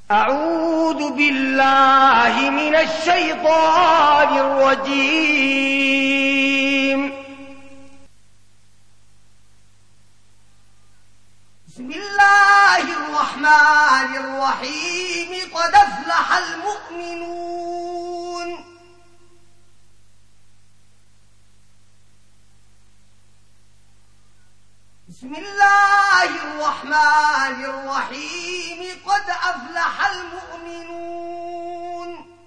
أعوذ بالله من الشيطان الرجيم. بسم الله الرحمن الرحيم. قد أفلح المؤمنون. بسم الله الرحمن الرحيم. قد أفلح المؤمنون.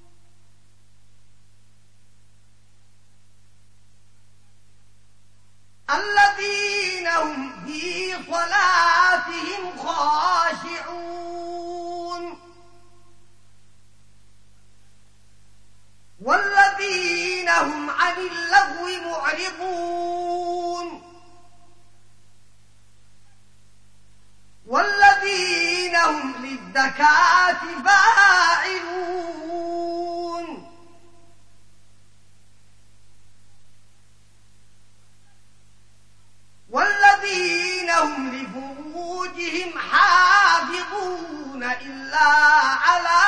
الذين هم في صلاتهم خاشعون والذين هم عن اللغو معرضون والذين هم للزكاة فاعلون والذين هم لفروجهم حافظون إلا على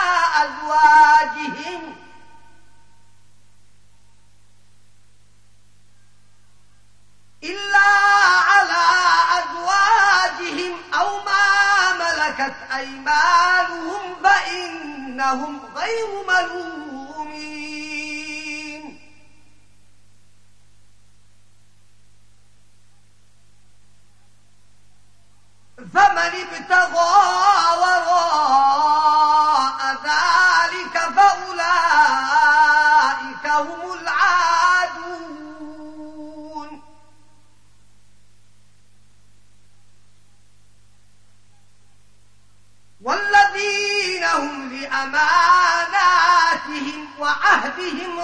أزواجهم أو ما ملكت أيمانهم فإنهم غير ملومين. فمن ابتغى وراء ذلك فأولئك هم العادون. والذين هم لأماناتهم وعهدهم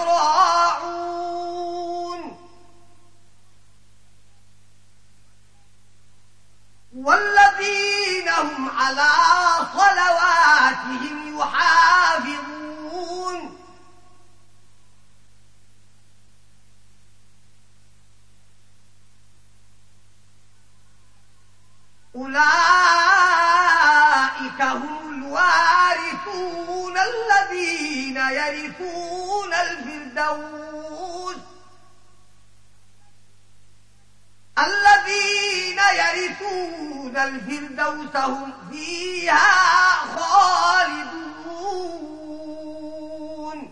راعون والذين هم على صلواتهم يحافظون. أولئك هم الوارثون الذين يرثون الفردوس هم فيها خالدون.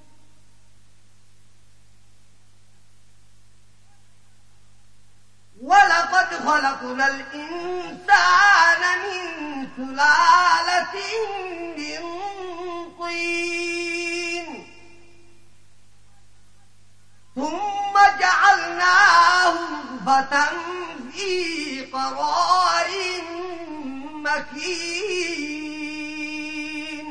ولقد خلقنا الإنسان من سلالة من طين ثم جعلناه نطفة في قرار مكين.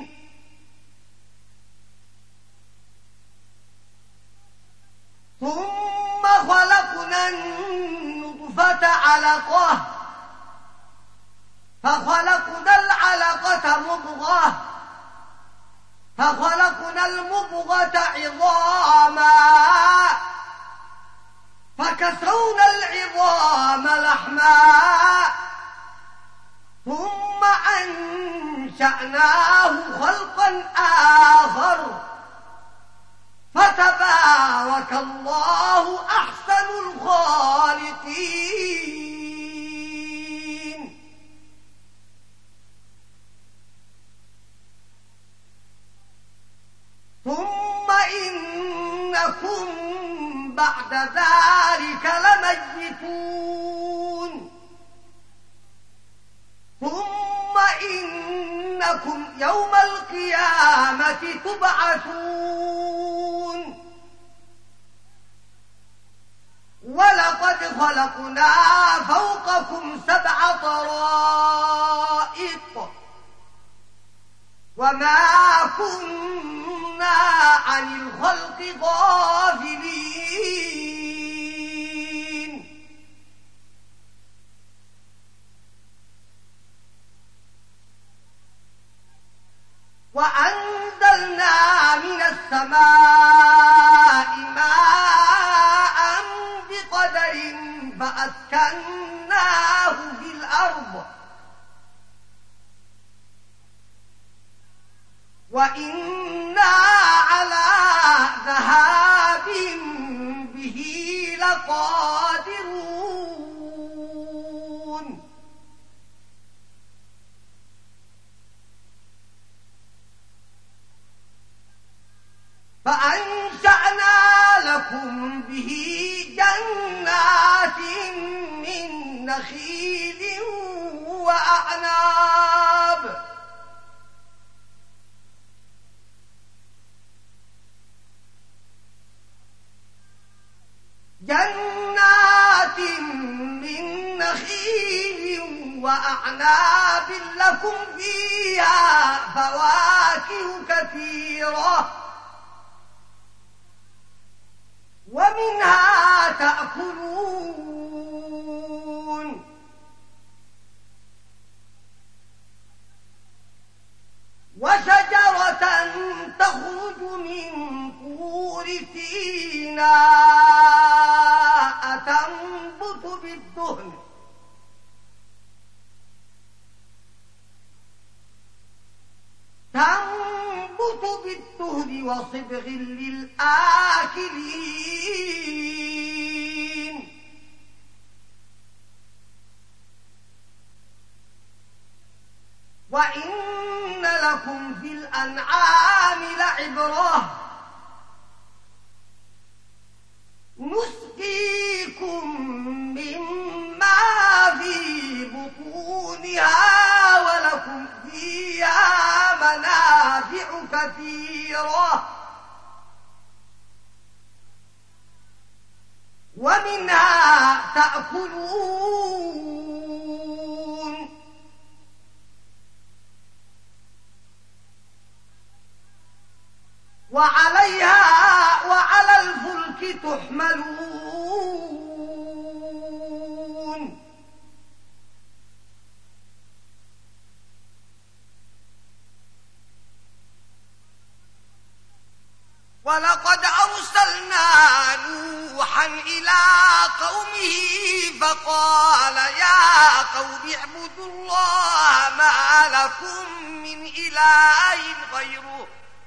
ثم خلقنا النطفة علقة فخلقنا العلقة مضغة فخلقنا المضغة عظاما فكسونا العظام لحما ثم أنشأناه خلقا آخر فتبارك الله أحسن الخالقين. ثم إنكم بعد ذلك لميتون. ثم إنكم يوم القيامة تبعثون. ولقد خلقنا فوقكم 7 طرائق وما كنا عن الخلق غافلين. وأنزلنا من السماء ماء بقدر فأسكناه في الأرض وإنا على ذهاب به لقادرون فأنشأنا لكم به جنات من نخيل وأعناب لكم فيها فواكه كثيرة ومنها تأكلون وشجرة تخرج من طور سيناء تنبت بالدهن وصبغ للآكلين وإن لكم في الأنعام لعبرة نسقيكم مما في بطونها ولكم فيها منافع كثيرة ومنها تأكلون وعليها وعلى الفلك تحملون ولقد أرسلنا نوحا إلى قومه فقال يا قوم اعبدوا الله ما لكم من إله غيره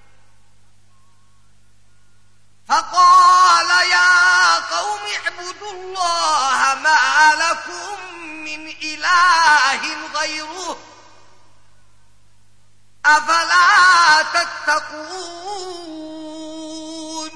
أفلا تتقون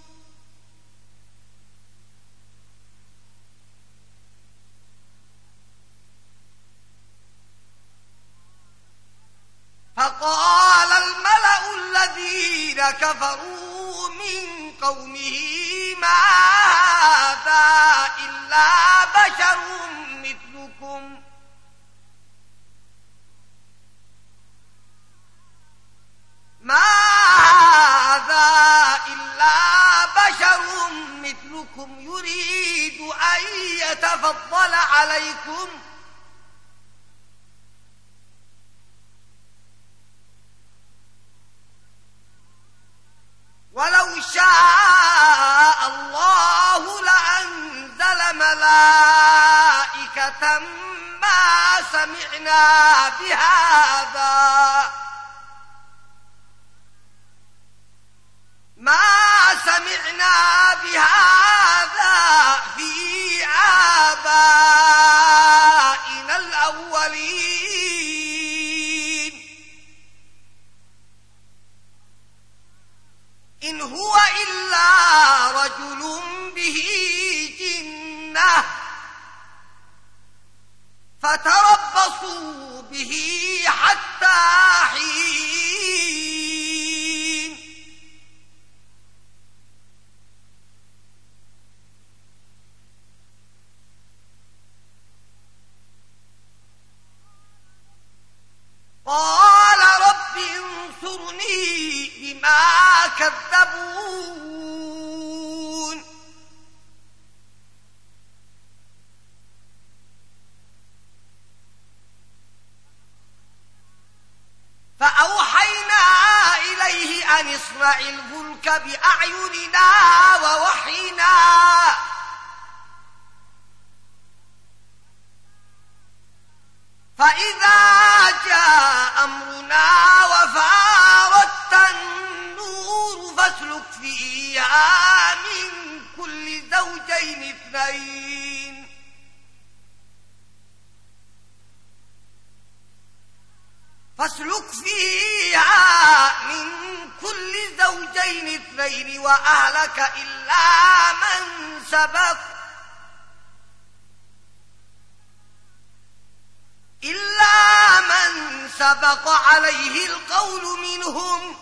فقال الملأ الذين كفروا من قومه ما هذا إلا بشر مثلكم يريد أن يتفضل عليكم ولو شاء الله لأنزل ملائكة ما سمعنا بهذا في آبائنا الأولين إن هو إلا رجل به جنة فتربصوا به حتى حين قال رب انصرني بما كذبون فأوحينا إليه أن اصنع الفلك بأعيننا ووحينا فإذا جاء أمرنا وفارت اثنين فاسلك فيها من كل زوجين اثنين وأهلك إلا من سبق عليه القول منهم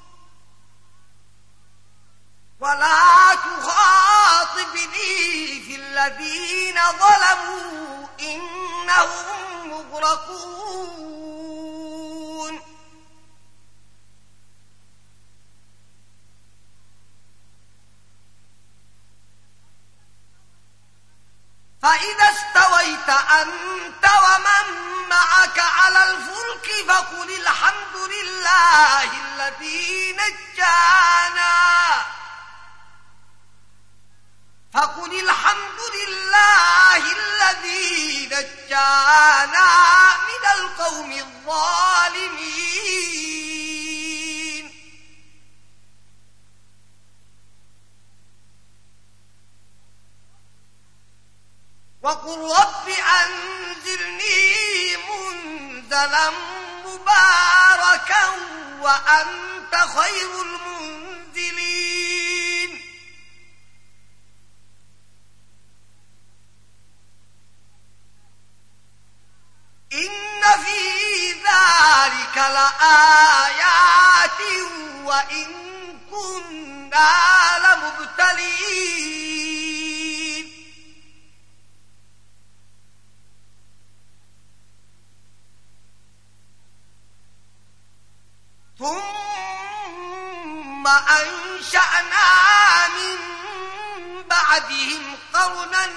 ولا تخاطبني في الذين ظلموا إنهم مغرقون فإذا استويت أنت ومن معك على الفلك فقل الحمد لله الذي نجانا من القوم الظالمين وقل رب أنزلني منزلا مباركا وأنت خير المنزلين إن في ذلك لآيات وإن كنا لمبتلين ثم أنشأنا من بعدهم قرنا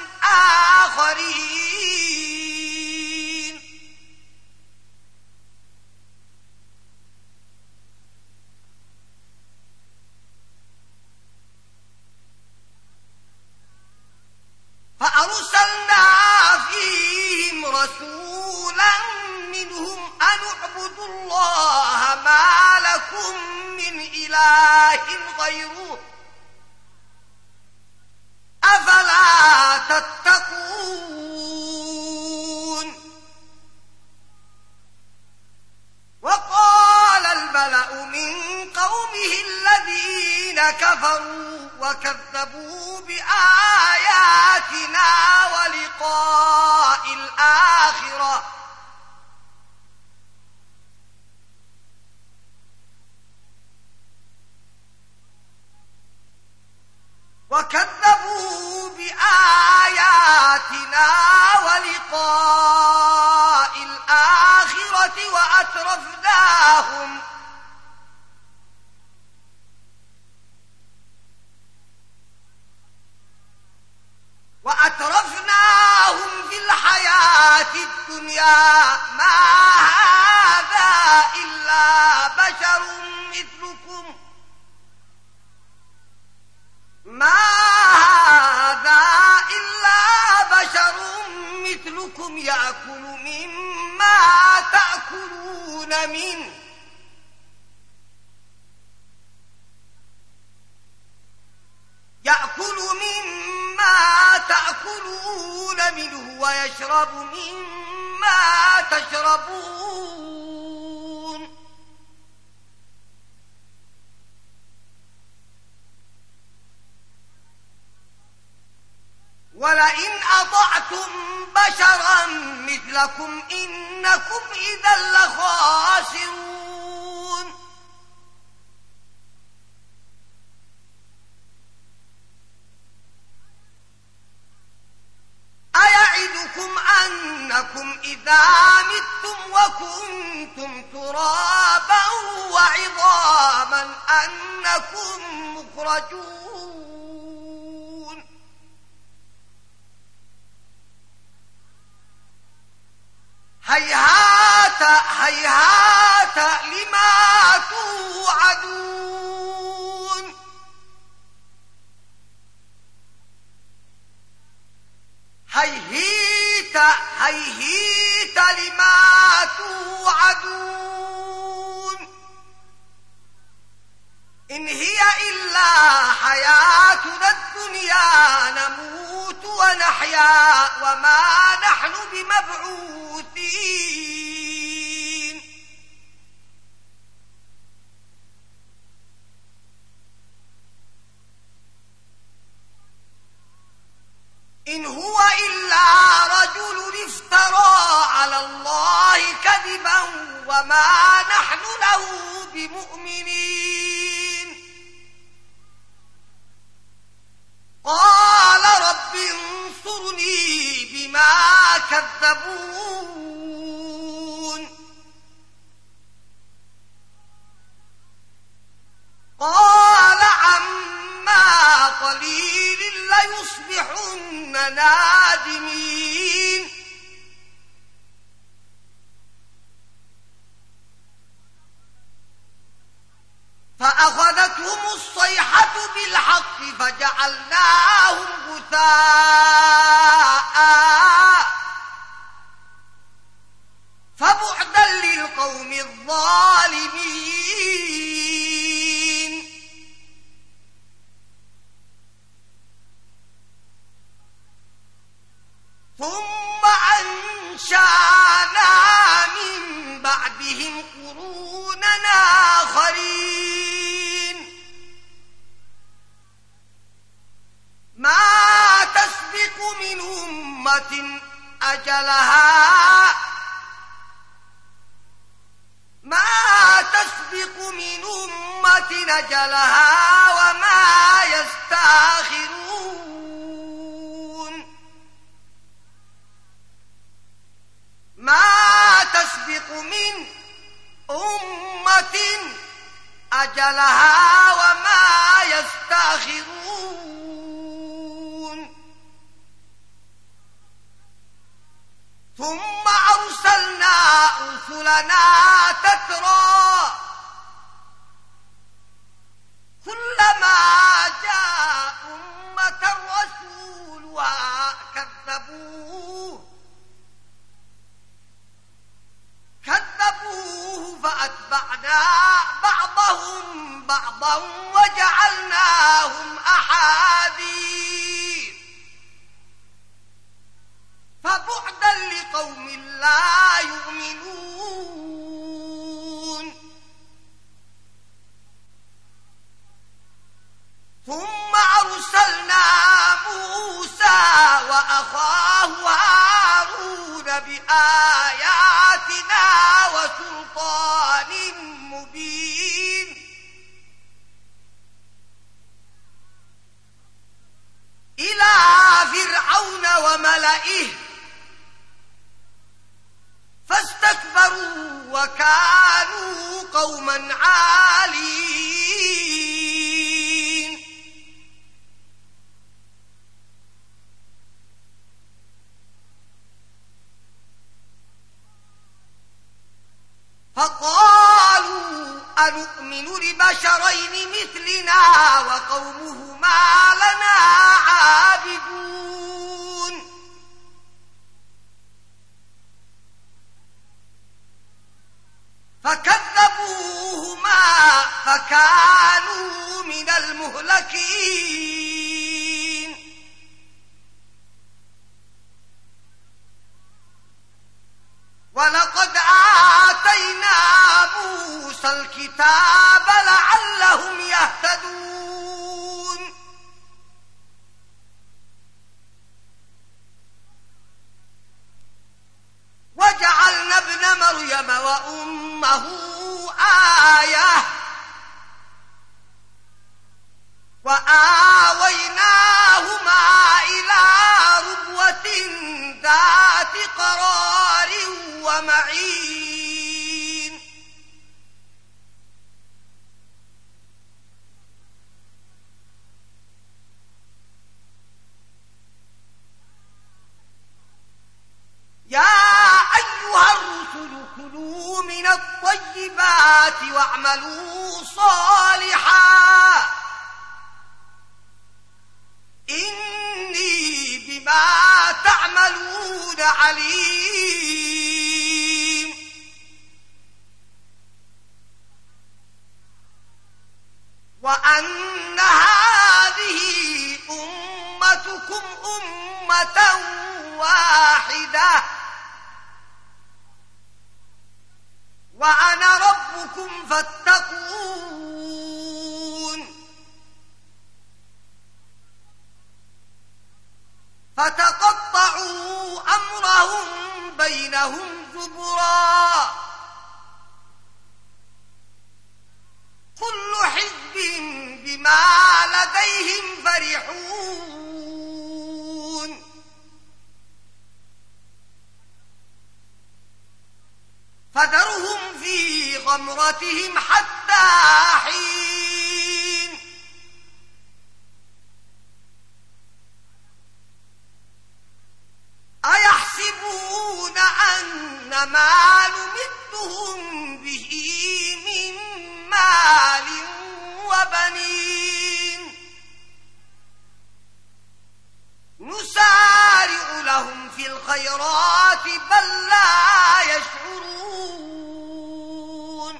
آخرين فأرسلنا فيهم رسولا منهم أن اعبدوا الله ما لكم من إله غيره أفلا تتقون وقال الملأ من قومه الذين كفروا وكذبوا بآياتنا ولقاء الآخرة وأترفناهم في الحياة الدنيا ما هذا إلا بشر مثلكم يأكل مما تأكلون منه ويشرب مما تشربون ولئن أطعتم بشرا مثلكم إنكم إذا لخاسرون أيعدكم أنكم إذا متم وكنتم ترابا وعظاما أنكم مخرجون هيهات هيهات لما توعدون هيهيت هيهيت لما توعدون إن هي إلا حياتنا الدنيا نموت ونحيا وما نحن بمبعوثين إن هو إلا رجل افترى على الله كذبا وما نحن له بمؤمنين قال رب انصرني بما كذبون قال عما قليل ليصبحن نادمين فأخذتهم الصيحة بالحق فجعلناهم غثاء فبعدا للقوم الظالمين ثم أنشأنا من بعدهم قرونا آخرين ما تسبق من أمة أجلها وما يستأخرون ما تسبق من أمة أجلها وما يستأخرون ثم أرسلنا رسلنا تترى كلما جاء أمة رسولها كذبوه فأتبعنا بعضهم بعضا وجعلناهم أحاديث فبعدا لقوم لا يؤمنون ثم أرسلنا موسى وأخاه هارون بآياتنا وسلطان مبين إلى فرعون وملئه فاستكبروا وكانوا قوما عالين فقالوا أنؤمن لبشرين مثلنا وقومهما لنا عابدون فكذبوهما فكانوا من المهلكين ولقد آتينا موسى الكتاب لعلهم يهتدون وجعلنا ابن مريم وأمه آية وآويناهما إلى ربوة ذات قرار ومعين يا أيها الرسل كلوا من الطيبات واعملوا صالحا إني بما تعملون عليم وأن هذه أمتكم أمة أمة واحدة وأنا ربكم فاتقون. فتقطعوا أمرهم بينهم زبرا كل حزب بما لديهم فرحون. فذرهم في غمرتهم حتى حين. أيحسبون أن ما نمدهم به من مال وبنين نسارع لهم في الخيرات بل لا يشعرون.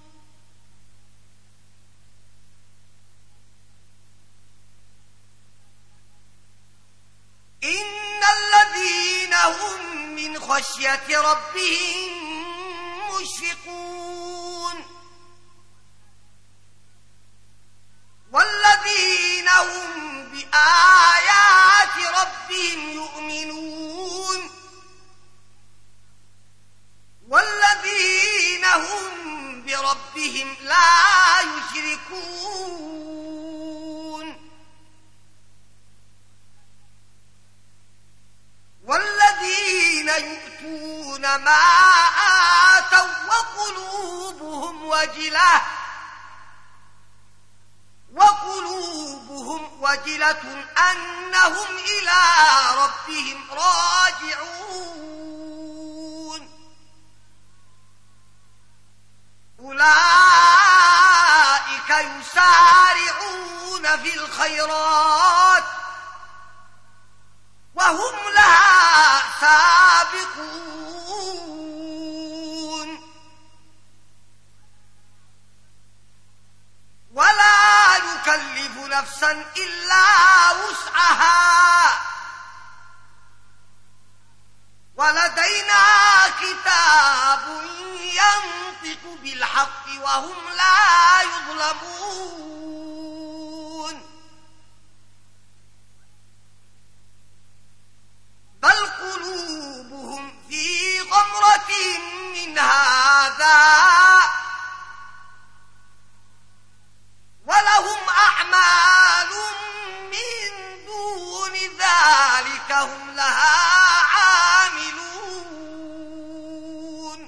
إن الذين هم من خشية ربهم مشفقون والذين هم بآيات ربهم يؤمنون والذين هم بربهم لا يشركون والذين يؤتون ما آتوا وقلوبهم وجلة أنهم إلى ربهم راجعون. أولئك يسارعون في الخيرات وهم لها سابقون. ولا نكلف نفسا إلا وسعها ولدينا كتاب ينطق بالحق وهم لا يظلمون. بل قلوبهم في غمرة من هذا ولهم أعمال من دون ذلك هم لها عاملون.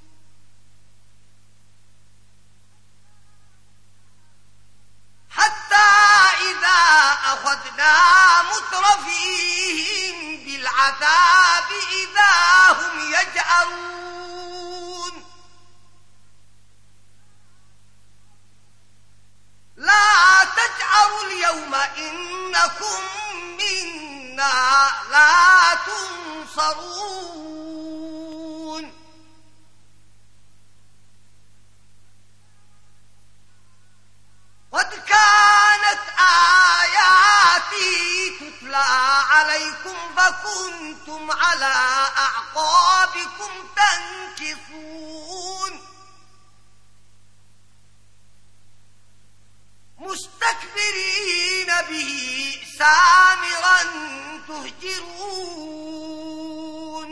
حتى إذا أخذنا مترفيهم بالعذاب إذا هم يجأرون. لا تجأروا اليوم إنكم منا لا تنصرون. قد كانت آياتي تتلى عليكم فكنتم على أعقابكم تنكصون مستكبرين به سامرا تهجرون.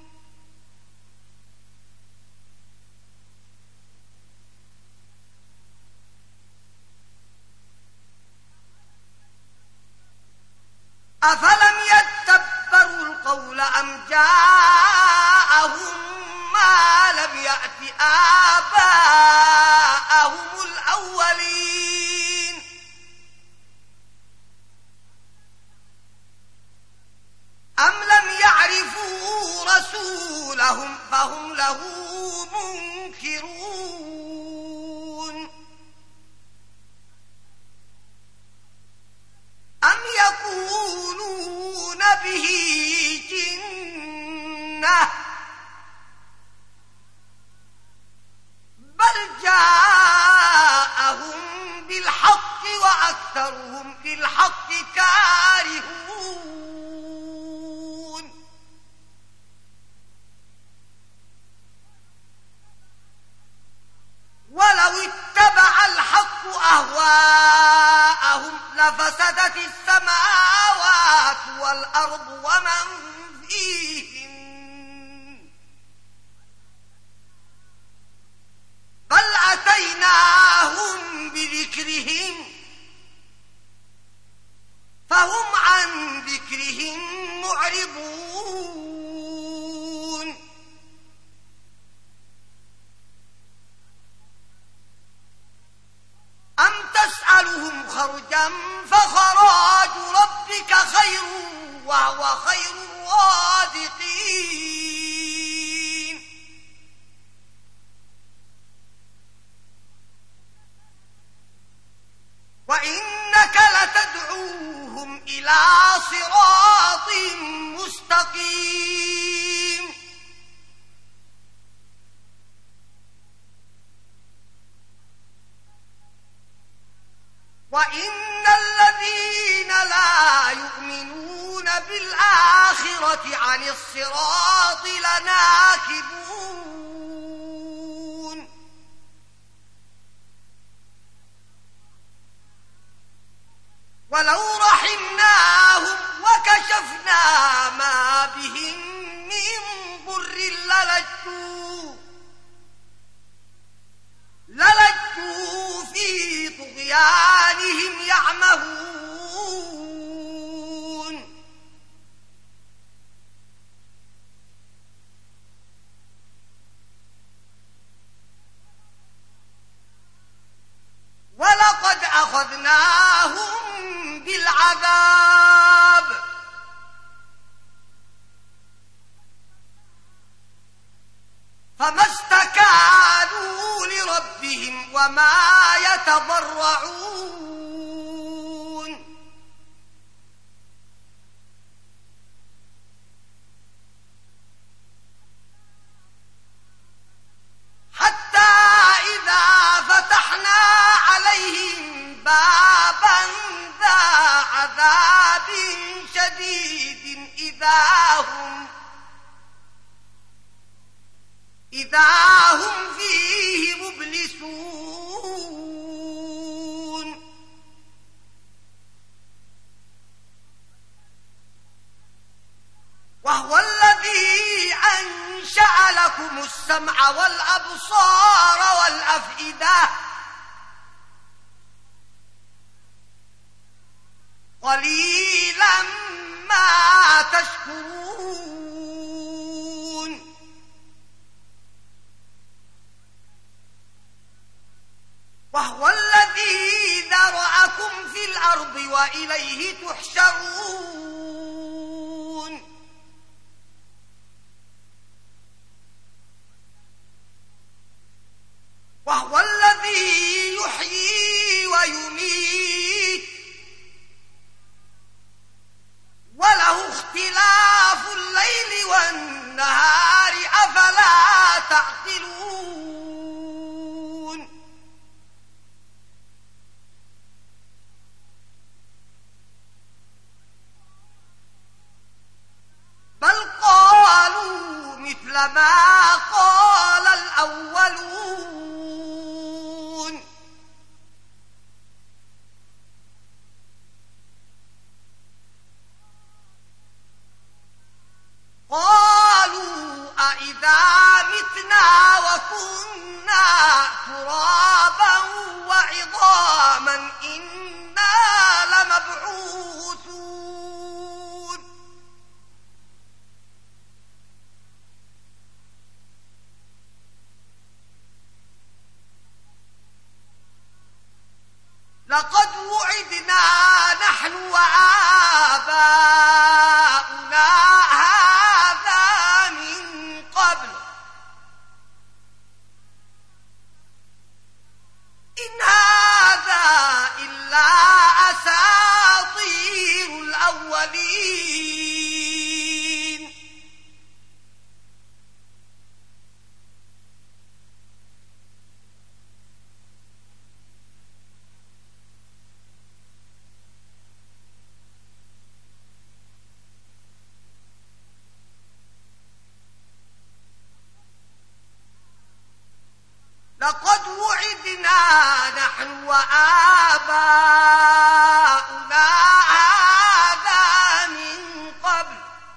أفلم يتدبروا القول أم جاءهم ما لم يأت آباءهم الأولين أم لم يعرفوا رسولهم فهم له منكرون. أم يقولون به جنة بل جاءهم بالحق وأكثرهم بالحق كارهون. خرجا فخراج ربك خير وهو خير الرازقين وإنك لتدعوهم إلى صراط مستقيم وإن الذين لا يؤمنون بالآخرة عن الصراط لناكبون ولو رحمناهم وكشفنا ما بهم من ضر للجوا في طغيانهم يعمهون ولقد أخذناهم بالعذاب فما استكانوا لربهم وما يتضرعون حتى إذا فتحنا عليهم بابا ذا عذاب شديد إذا هم فيه مبلسون وهو الذي أنشأ لكم السمع والأبصار والأفئدة قليلا ما تشكرون وهو الذي ذرأكم في الأرض وإليه تحشرون وهو الذي يحيي ويميت وله اختلاف الليل والنهار أفلا تعقلون بل قالوا مثل ما قال الأولون قالوا أإذا متنا وكنا ترابا وعظاما إنا لمبعوثون لقد وعدنا نحن وآباؤنا هذا من قبل إن هذا إلا أساطير الأولين لقد وعدنا نحن وآباؤنا هذا من قبل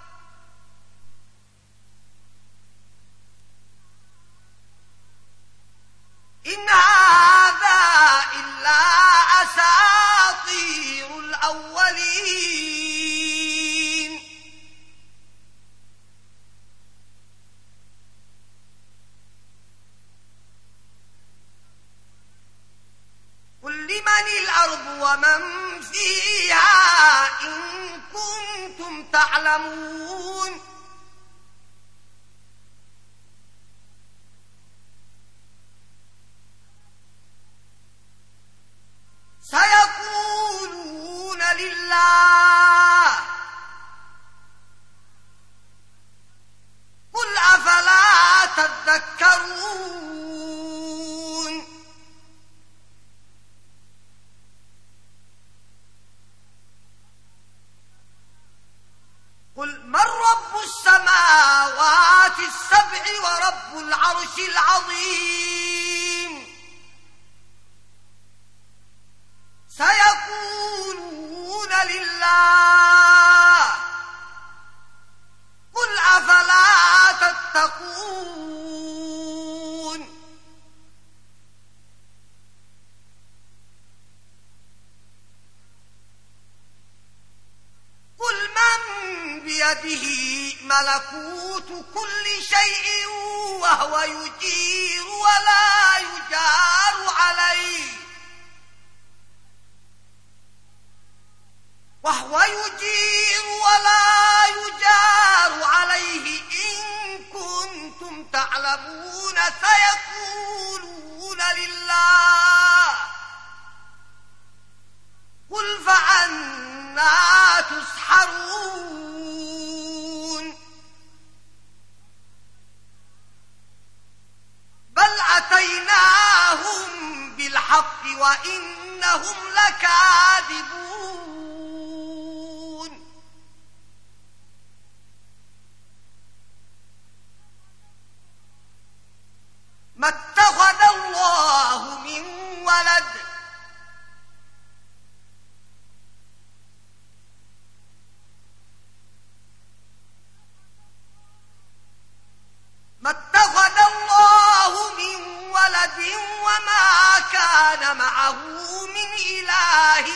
إن هذا إلا أساطير الأولين قل لمن لمن الأرض ومن فيها إن كنتم تعلمون سيقولون لله قل أفلا تذكرون قل من رب السماوات السبع ورب العرش العظيم سيقولون لله قل أفلا تتقون قل من بيده ملكوت كل شيء وهو يجير ولا يجار عليه إن كنتم تعلمون سيقولون لله قل فأنى تسحرون بل أتيناهم بالحق وإنهم لكاذبون ما اتخذ الله من ولد وما كان معه من إله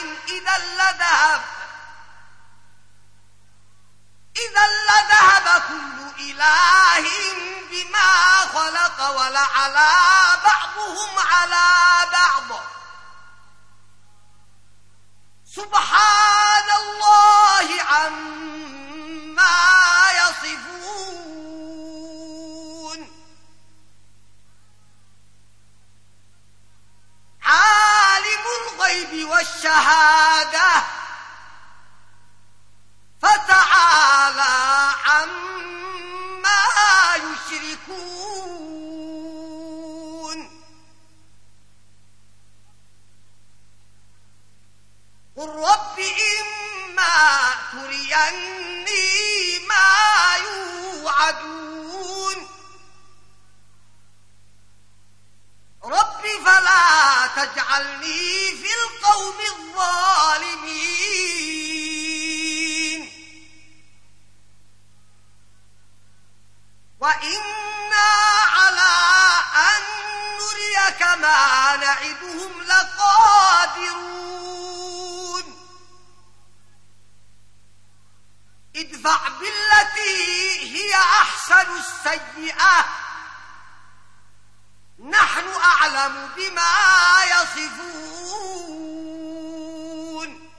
إذا لذهب كل إله بما خلق ولعلى بعضهم على بعض سبحان الله عما يصفون عالم الغيب والشهادة فتعالى عما يشركون قل رب إما تريني ما يوعدون رب فلا تجعلني في القوم الظالمين وإنا على أن نريك ما نعدهم لقادرون ادفع بالتي هي أحسن السيئة نحن أعلم بما يصفون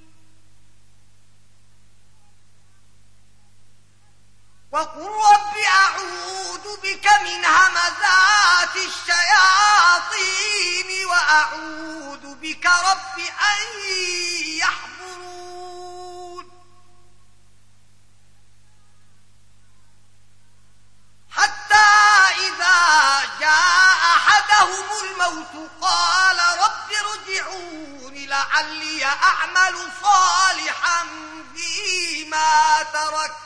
وقل رب أعوذ بك من همزات الشياطين وأعوذ بك رب أن يحضرون حتى إذا جاء أحدهم الموت قال رب ارجعون لعلي أعمل صالحا فيما ترك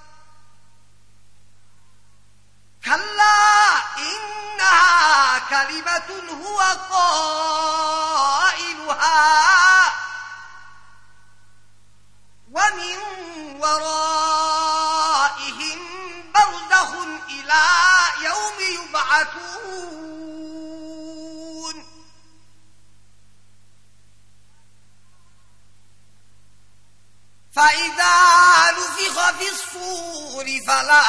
كلا إنها كلمة هو قائلها ومن ورائهم برزخ إلى يوم يبعثون فإذا نفخ في الصور فلا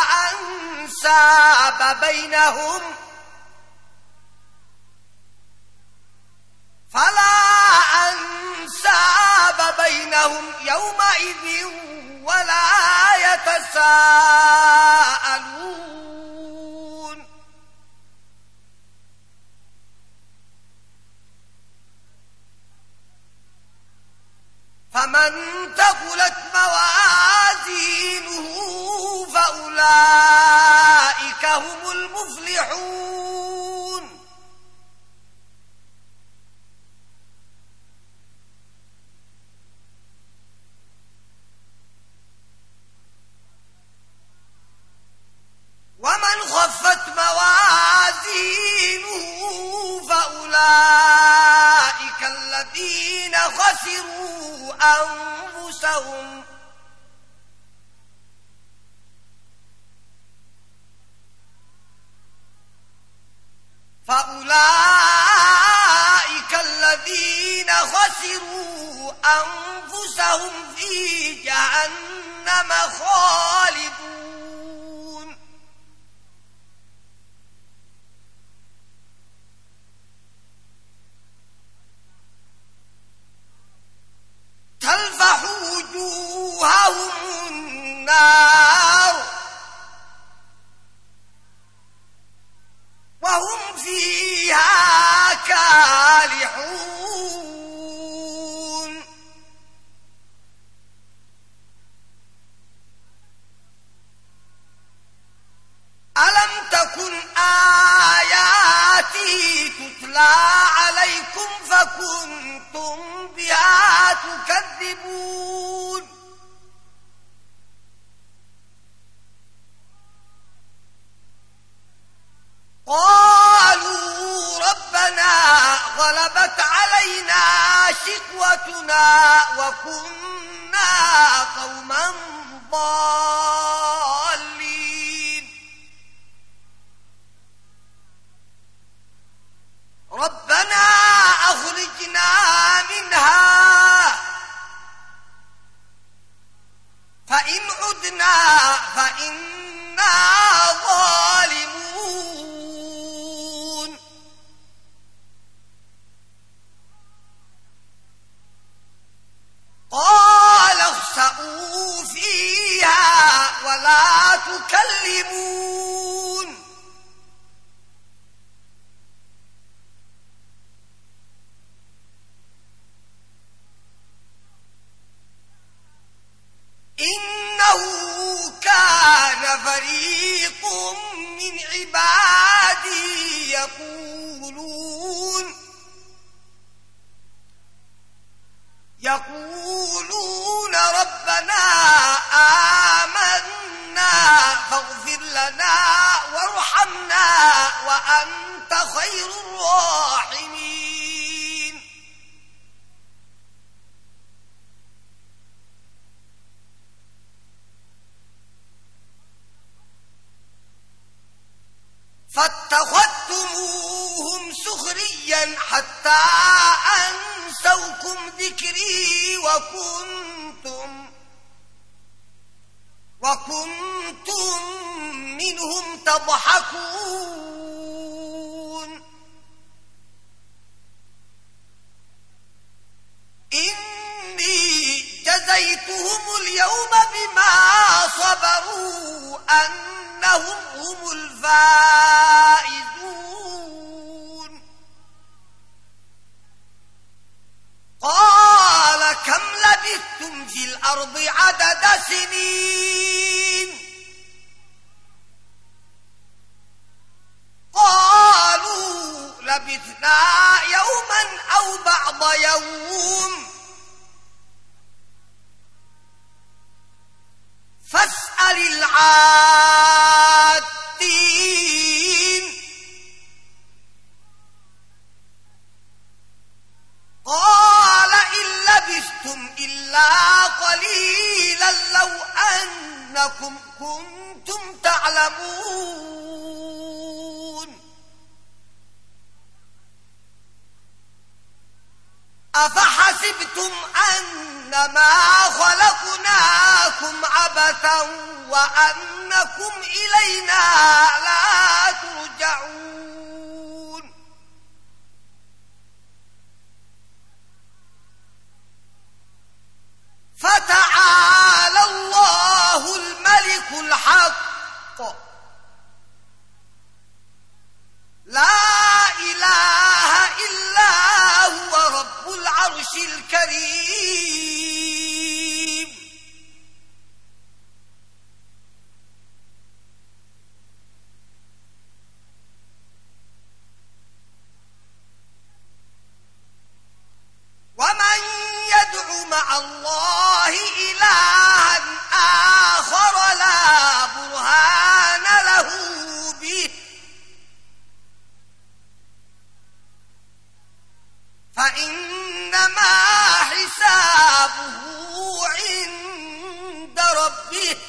أنساب بينهم بينهم يومئذ ولا يتساءلون فمن ثقلت موازينه فأولئك هم المفلحون ومن خفت موازينه فأولئك الذين خسروا أنفسهم في جهنم خالدون تلفح وجوههم النار وهم فيها كالحون ألم تكن آياتي تتلى عليكم فكنتم بها تكذبون قالوا ربنا غلبت علينا شقوتنا وكنا قوما ضالين ربنا أخرجنا منها فإن عدنا فإنا ظالمون قال اخسئوا فيها ولا تكلمون إنه كان فريق من عبادي يقولون ربنا آمنا فاغفر لنا وارحمنا وأنت خير الراحمين فاتخذتموهم سخريا حتى أنسوكم ذكري وكنتم منهم تضحكون إني جزيتهم اليوم بما صبروا أنهم هم الفائزون قال كم لبثتم في الأرض عدد سنين قالوا لبثنا يوما أو بعض يوم فاسأل العادين قال إن لبثتم إلا قليلا لو أنكم كنتم تعلمون أفحسبتم أنما خلقناكم عبثا وأنكم إلينا لا ترجعون العرش الكريم. ومن يدع مع الله إلها آخر لا برهان له به فإنما حسابه عند ربه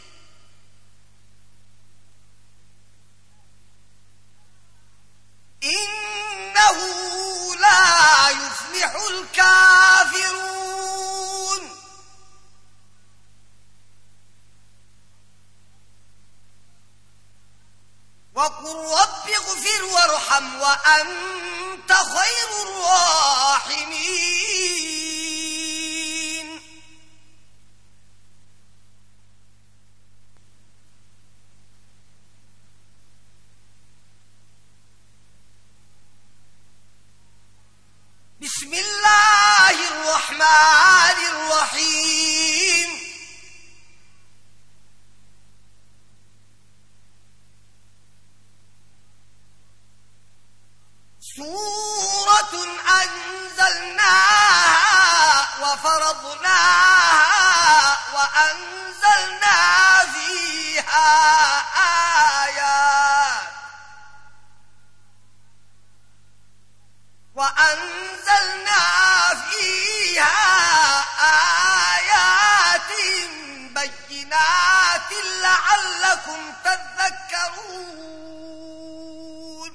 إنه لا يفلح الكافرون. وقل رب اغفر وارحم وأنت خير الراحمين. بسم الله الرحمن الرحيم. سورة أنزلناها وفرضناها وأنزلنا فيها آيات بينات لعلكم تذكرون.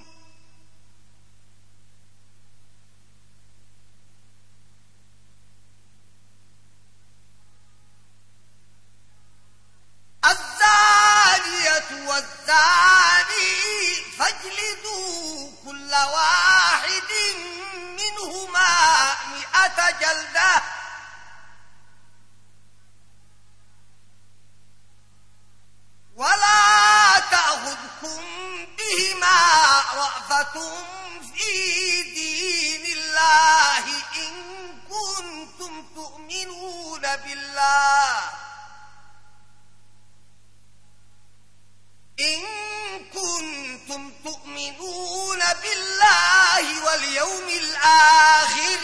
الزانية والزاني فاجلدوا كل واحد منهما 100 جلدة ولا تأخذكم بهما رأفة في دين الله إن كنتم تؤمنون بالله واليوم الآخر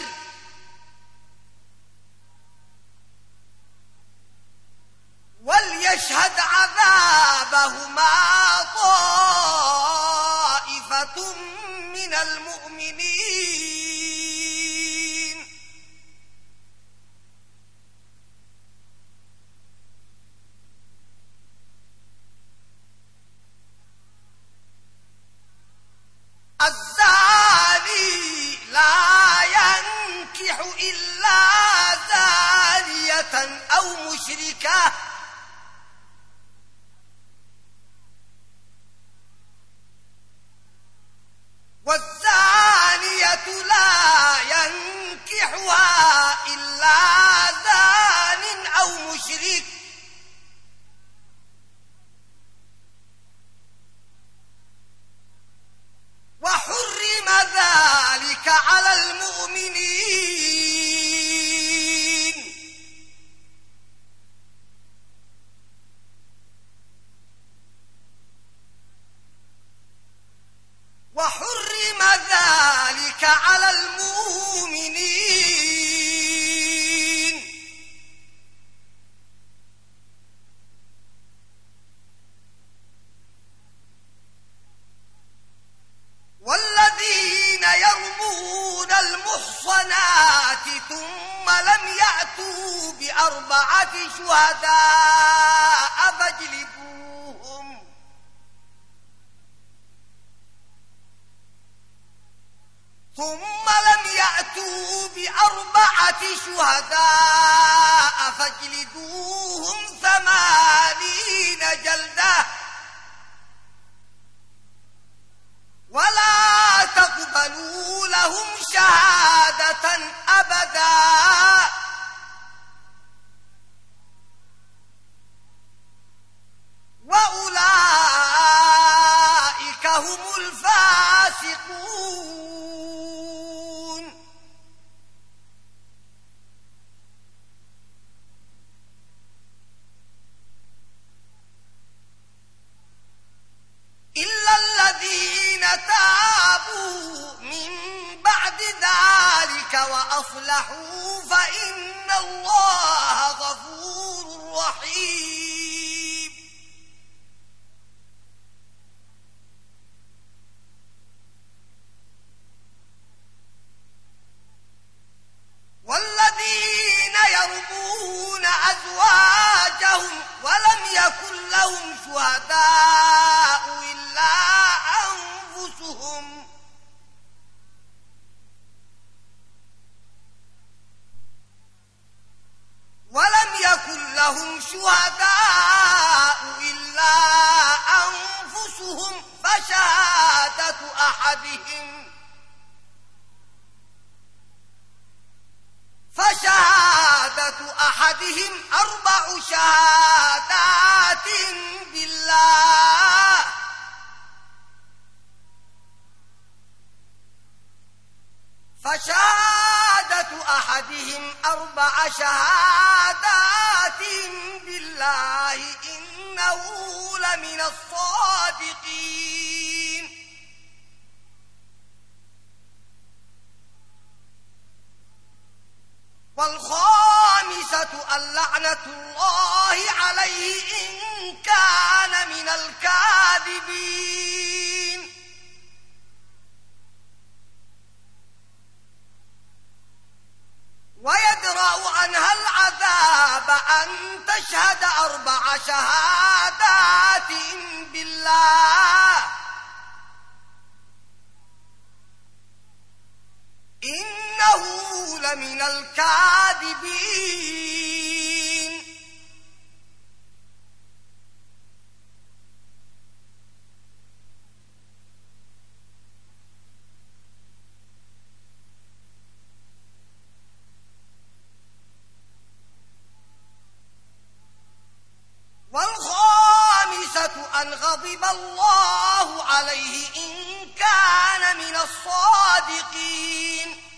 وليشهد عذابهما طائفة من المؤمنين. الزاني لا ينكح إلا زانية أو مشركة والزانية لا ينكحها إلا زان أو مشرك وحرم ذلك على المؤمنين. وحرم ذلك على المؤمنين. والذين يرمون المحصنات ثم لم يأتوا ب4 شهداء فاجلدوهم فاجلدوهم 80 جلدة ولا تقبلوا لهم شهادة أبدا وأولئك هم الفاسقون. بذلك وأصلحوا فإن الله غفور رحيم. والذين يرمون أزواجهم ولم يكن لهم شهداء إلا أنفسهم فشهادة أحدهم 4 شهادات بالله إنه لمن الصادقين. والخامسة اللعنة الله عليه إن كان من الكاذبين. ويدرأ عنها العذاب أن تشهد 4 شهادات بالله إنه لمن الكاذبين. والخامسة أن غضب الله عليه إن كان من الصادقين.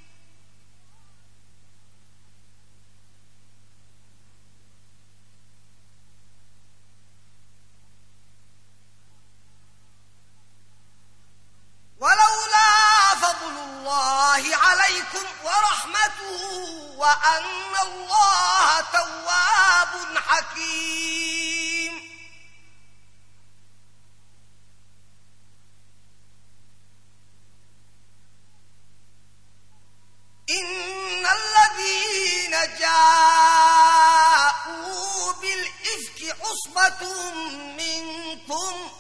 ولولا فضل الله عليكم ورحمته وأن الله تواب حكيم. إن الذين جاءوا بالإفك عصبة منكم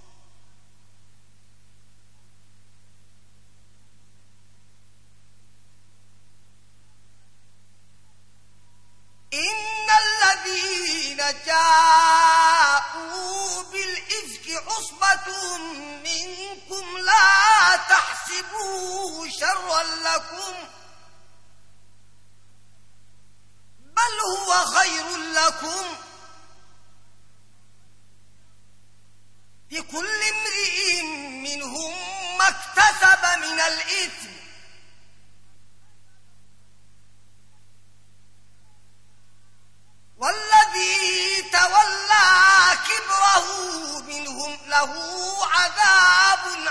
لا تحسبوه شرا لكم بل هو خير لكم. لكل امرئ منهم ما اكتسب من الإثم والذي تولى كبره منهم له عذاب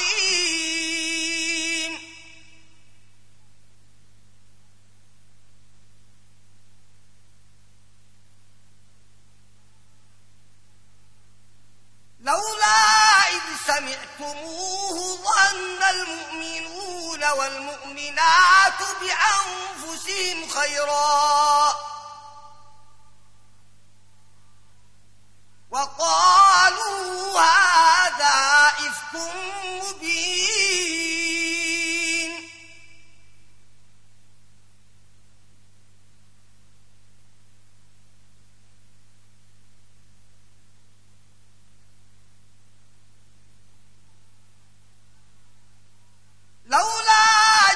عظيم. لولا إذ سمعتموه ظن المؤمنون والمؤمنات بأنفسهم خيرا وقالوا هذا إفك مبين. لولا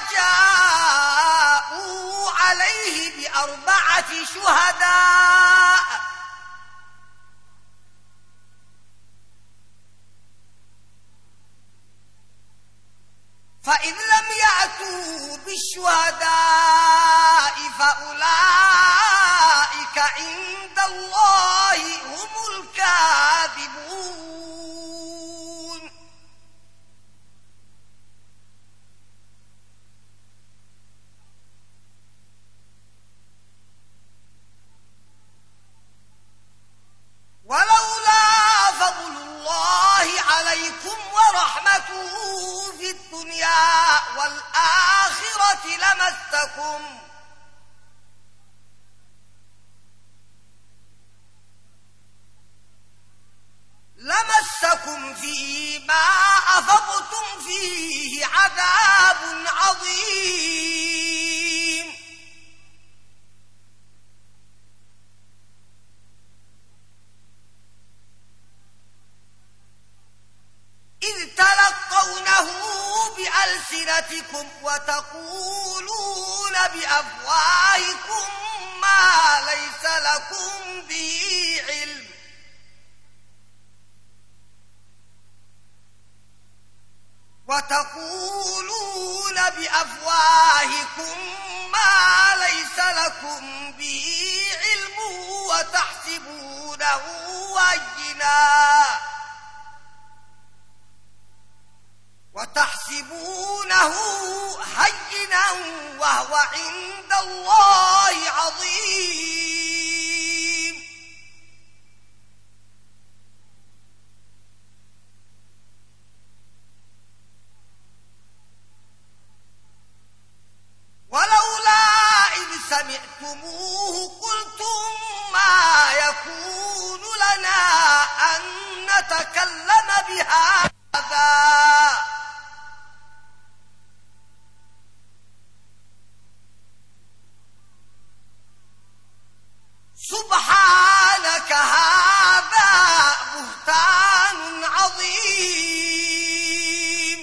جاءوا عليه ب4 شهداء فإذ لم يأتوا بالشهداء فأولئك عند الله هم الكاذبون. لمسكم فيما أفضتم فيه عذاب عظيم. إذ تلقونه بألسنتكم وتقولون بأفواهكم ما ليس لكم به علم وتحسبونه هينا وهو عند الله عظيم. ولولا إذ سمعتموه قلتم ما يكون لنا أن نتكلم بهذا سبحانك هذا بهتان عظيم.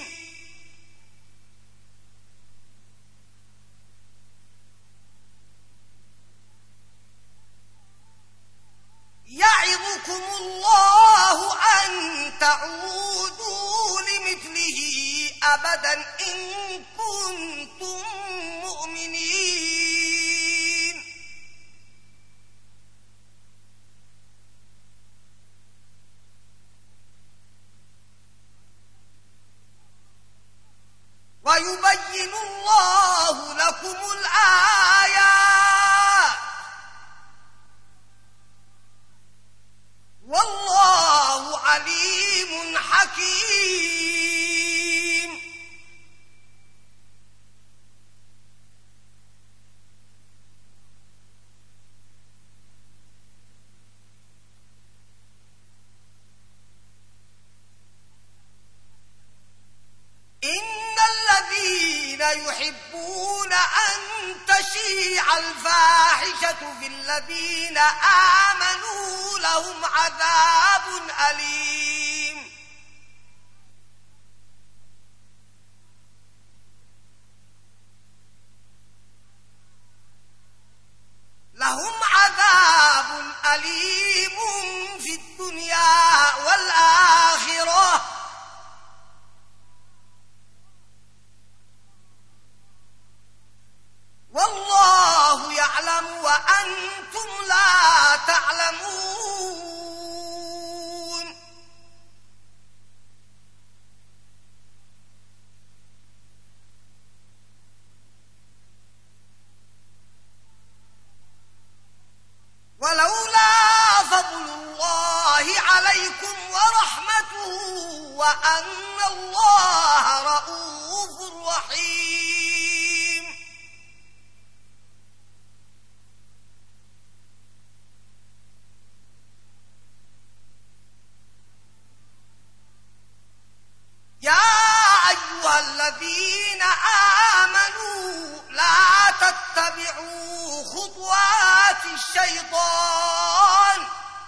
يعظكم الله أن تعودوا لمثله أبدا إن كنتم مؤمنين. ويبين الله لكم الآيات والله عليم حكيم. إن الذين يحبون أن تشيع الفاحشة في الذين آمنوا لهم عذاب أليم. لهم عذاب أليم في الدنيا والآخرة والله يعلم وأنتم لا تعلمون. ولولا فضل الله عليكم ورحمته وأن الله رؤوف رحيم. يا أيها الذين آمنوا لا تتبعوا خطوات الشيطان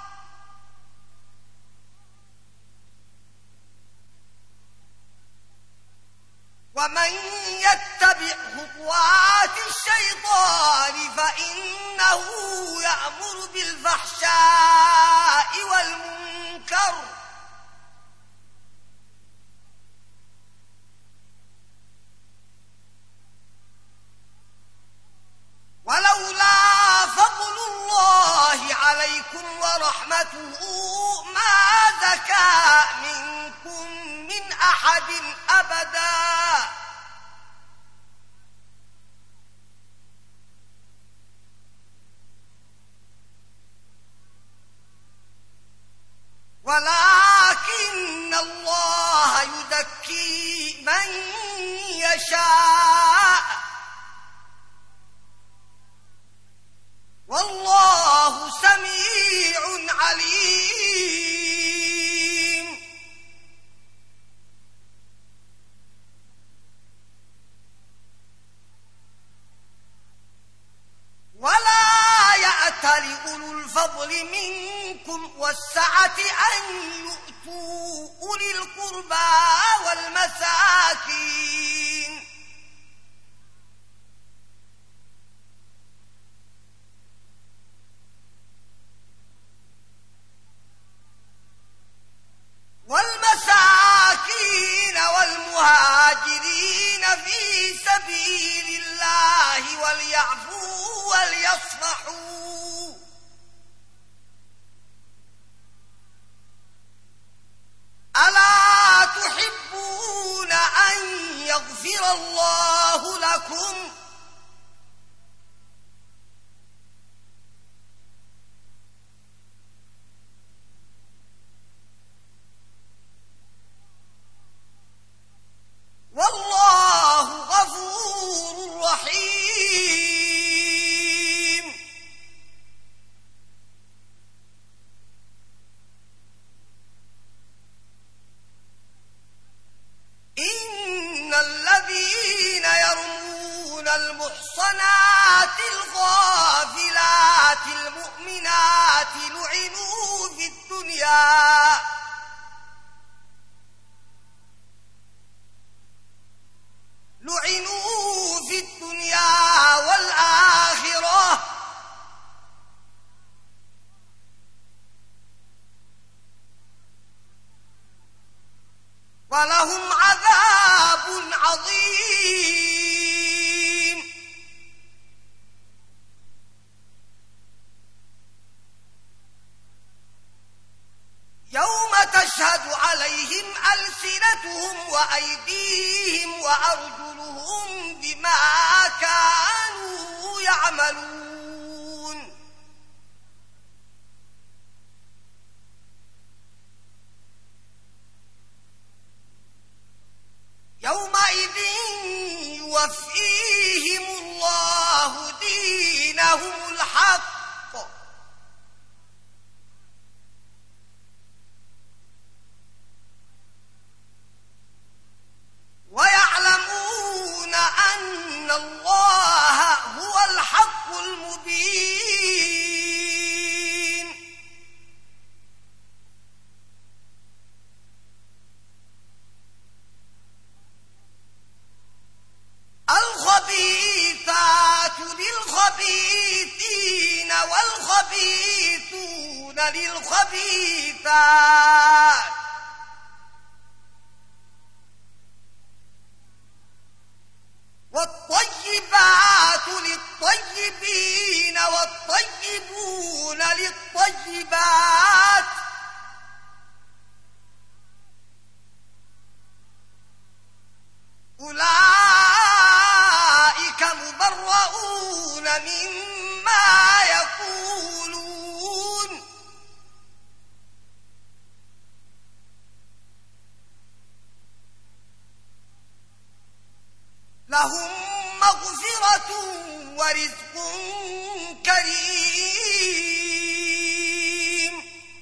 ومن يتبع خطوات الشيطان فإنه يأمر بالفحشاء والمنكر ولولا فضل الله عليكم ورحمته ما زكى منكم من أحد أبدا ولكن الله يزكي من يشاء الفضل منكم والسعة أن يؤتوا أولي القربى والمساكين والمهاجرين في سبيل الله وليعفوا وليصفحوا ألا تحبون أن يغفر الله لكم والله غفور رحيم إن الذين يرمون المحصنات الغافلات المؤمنات لعنوا في الدنيا والآخرة ولهم عذاب عظيم يوم تشهد عليهم ألسنتهم وأيديهم وأرجلهم بما كانوا يعملون يومئذ يوفيهم الله دينهم الحق ويعلمون أن الله هو الحق المبين الخبيثات للخبيثين والخبيثون للخبيثات والطيبات للطيبين والطيبون للطيبات أولئك مبرؤون مما يقولون لهم مغفرة ورزق كريم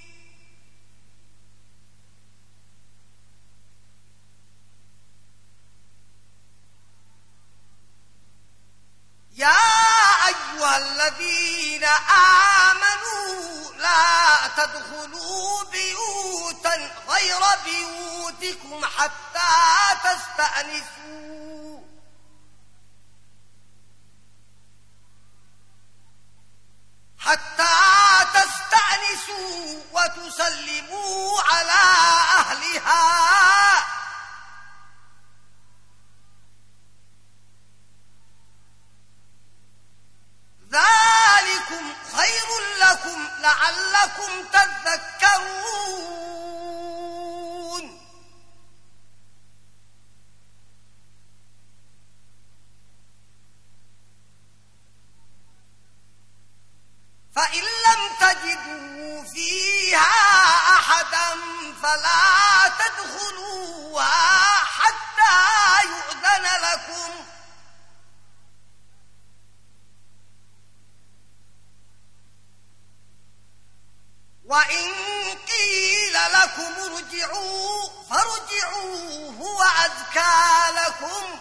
يا أيها الذين آمنوا لا تدخلوا بيوتا غير بيوتكم حتى تستأنسوا وتسلموا على أهلها ذلكم خير لكم لعلكم تذكرون فإن لم تجدوا فيها أحدا فلا تدخلوها حتى يؤذن لكم وإن قيل لكم ارجعوا فارجعوا هو أزكى لكم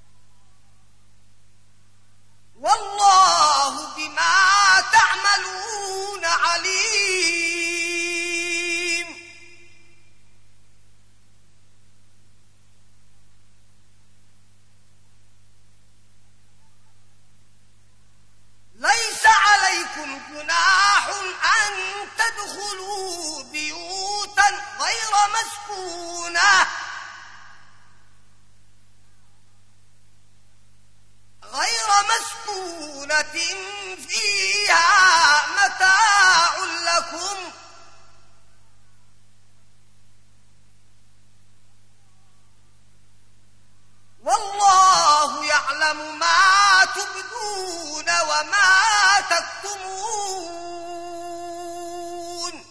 والله بما تعملون مسكونة فيها متاع لكم والله يعلم ما تبدون وما تكتمون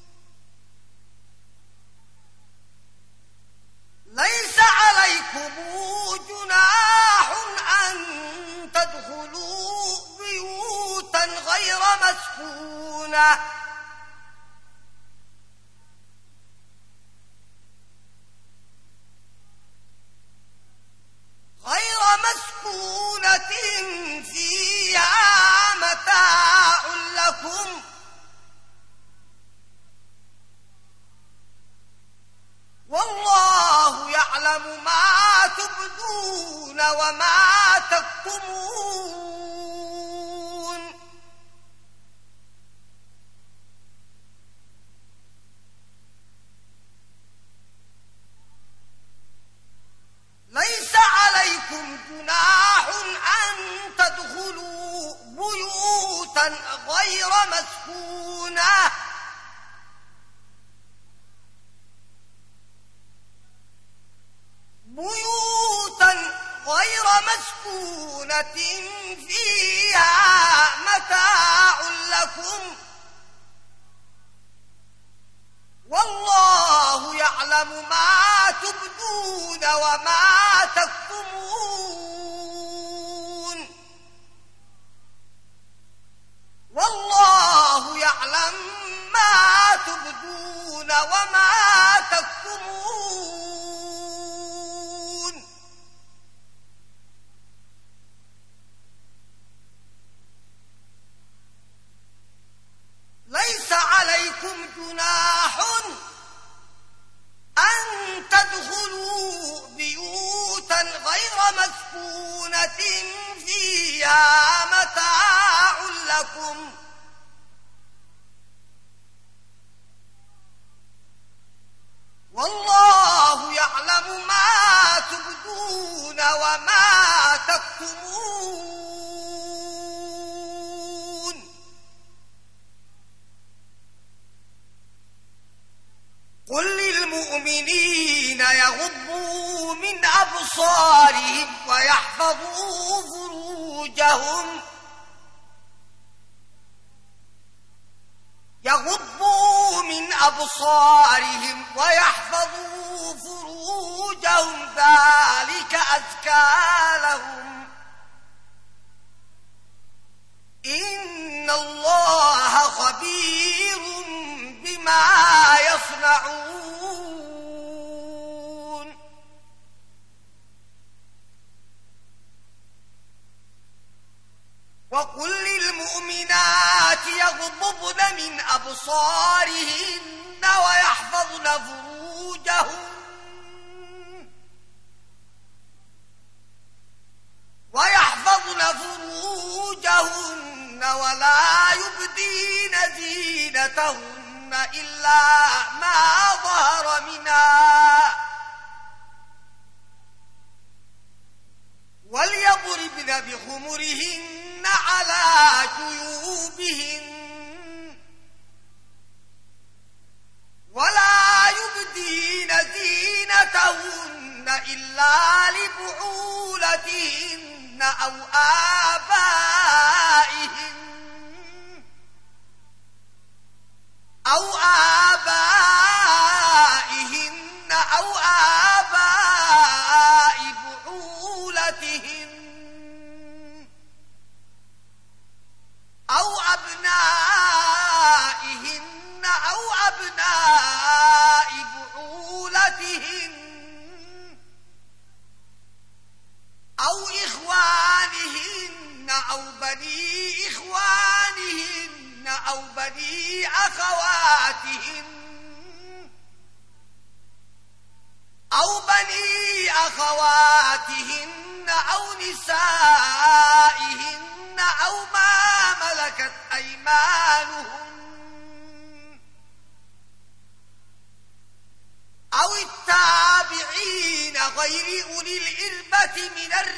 ليس عليكم جناح أن تدخلوا بيوتا غير مسكونة فيها متاع لكم والله يعلم ما تبدون وما تكتمون ليس عليكم جناح أن تدخلوا بيوتا غير مسكونة فيها متاع لكم والله يعلم ما تبدون وما تكتمون والله يعلم ما تبدون وما تكتمون ليس عليكم جناح أن تدخلوا بيوتا غير مسكونة فيها متاع لكم والله يعلم ما تبدون وما تكتمون قل للمؤمنين يغضوا من أبصارهم ويحفظوا فروجهم ذلك أزكى لهم إن الله خبير بما يصنعون وقل للمؤمنات يغضضن من أبصارهن ويحفظن فروجهن ولا يبدين زينتهن إلا ما ظهر منها وليضربن بخمرهن على جيوبهن ولا يبدين زينتهن إلا لبعولتهن أو آبائهن أو آباء بعولتهن أو أبنائهن أو أبناء بعولتهن أو إخوانهن أو بني إخوانهن أو بني أخواتهن أو نسائهن أو ما ملكت أيمانهن أو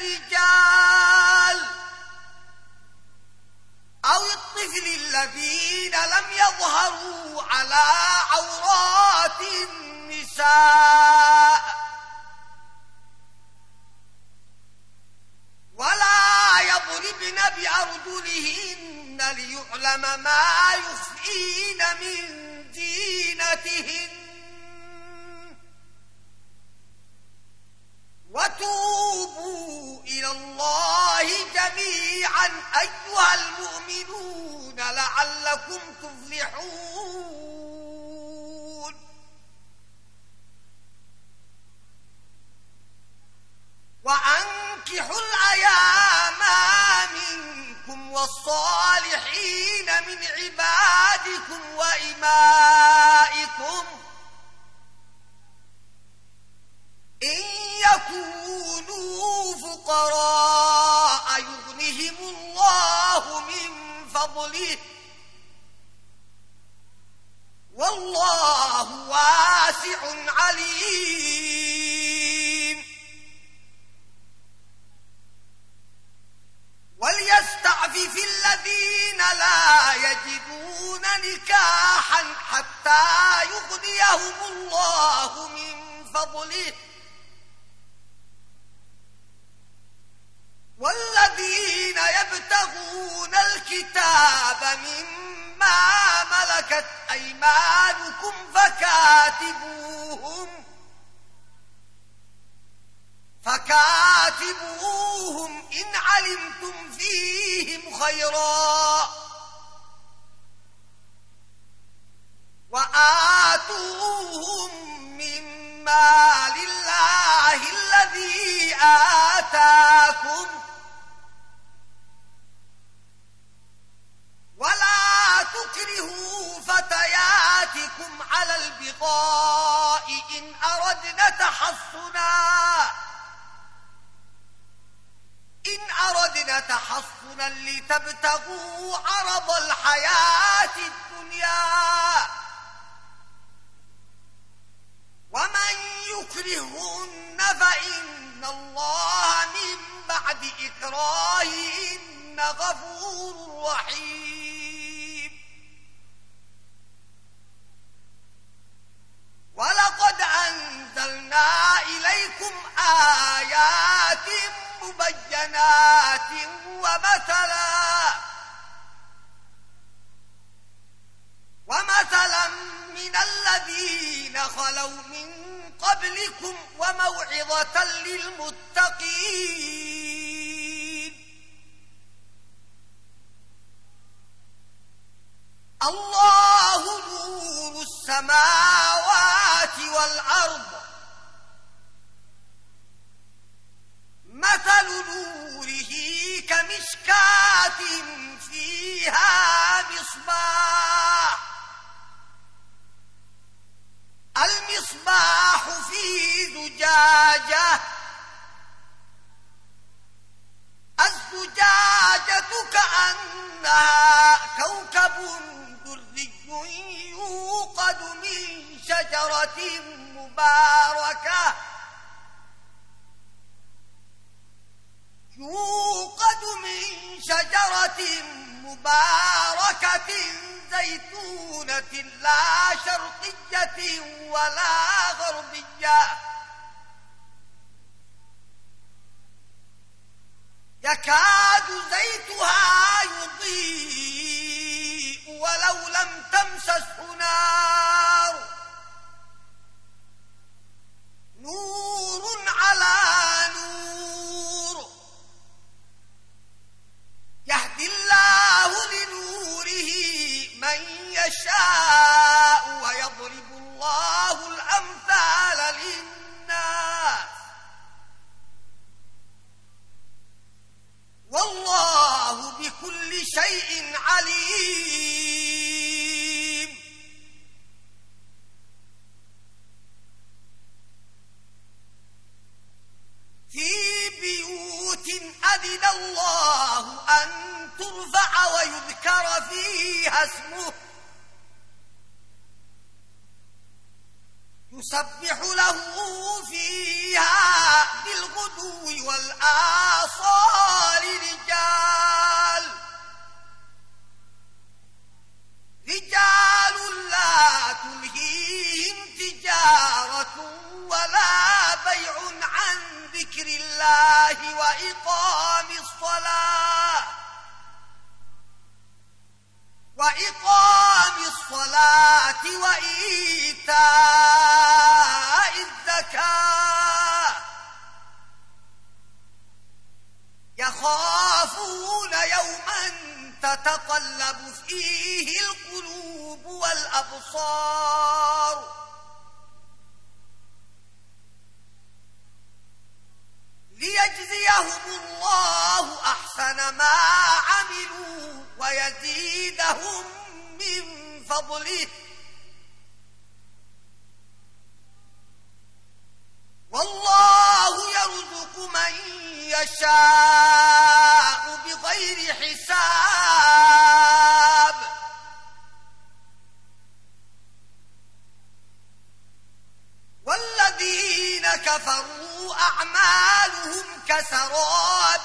الرجال أو الطفل الذين لم يظهروا على عورات النساء ولا يضربن بأرجلهن ليعلم ما يخفين من زينتهن وتوبوا إلى الله جميعا أيها المؤمنون لعلكم تفلحون وأنكحوا الأيام منكم والصالحين من عبادكم وإمائكم إن يكونوا فقراء يغنهم الله من فضله والله واسع عليم وليستعفف الذين لا يجدون نكاحا حتى يغنيهم الله من فضله والذين يبتغون الكتاب مما ملكت أيمانكم فكاتبوهم إن علمتم فيهم خيرا وآتوهم مما لله الذي آتاكم ولا تكرهوا فتياتكم على البغاء إن أردنا تحصنا لتبتغوا عرض الحياة الدنيا ومن يكرهن فإن الله من بعد إكراههن غفور رحيم ولقد أنزلنا إليكم آيات مبينات ومثلا من الذين خلوا من قبلكم وموعظة للمتقين الله نور السماوات والأرض مثل نوره كمشكاة فيها مصباح المصباح في زجاجة الزجاجة كأنها كوكب دري يوقد من شجرة مباركة زيتونة لا شرقية ولا غربية يكاد زيتها يضيء ولو لم تمسسه نار نور على نور يهدي الله لنوره من يشاء ويضرب الله الأمثال للناس والله بكل شيء عليم في بيوت أذن الله أن ترفع ويذكر فيها اسمه يسبح له فيها بالغدو والآصال رجال لا تلهيهم تجارة ولا بيع عن ذكر الله وإقام الصلاة وإيتاء الزكاة يخافون يوما تتقلب فيه القلوب والأبصار ليجزيهم الله أحسن ما عملوا ويزيدهم من فضله والله يرزق من يشاء بغير حساب والذين كفروا أعمالهم كسراب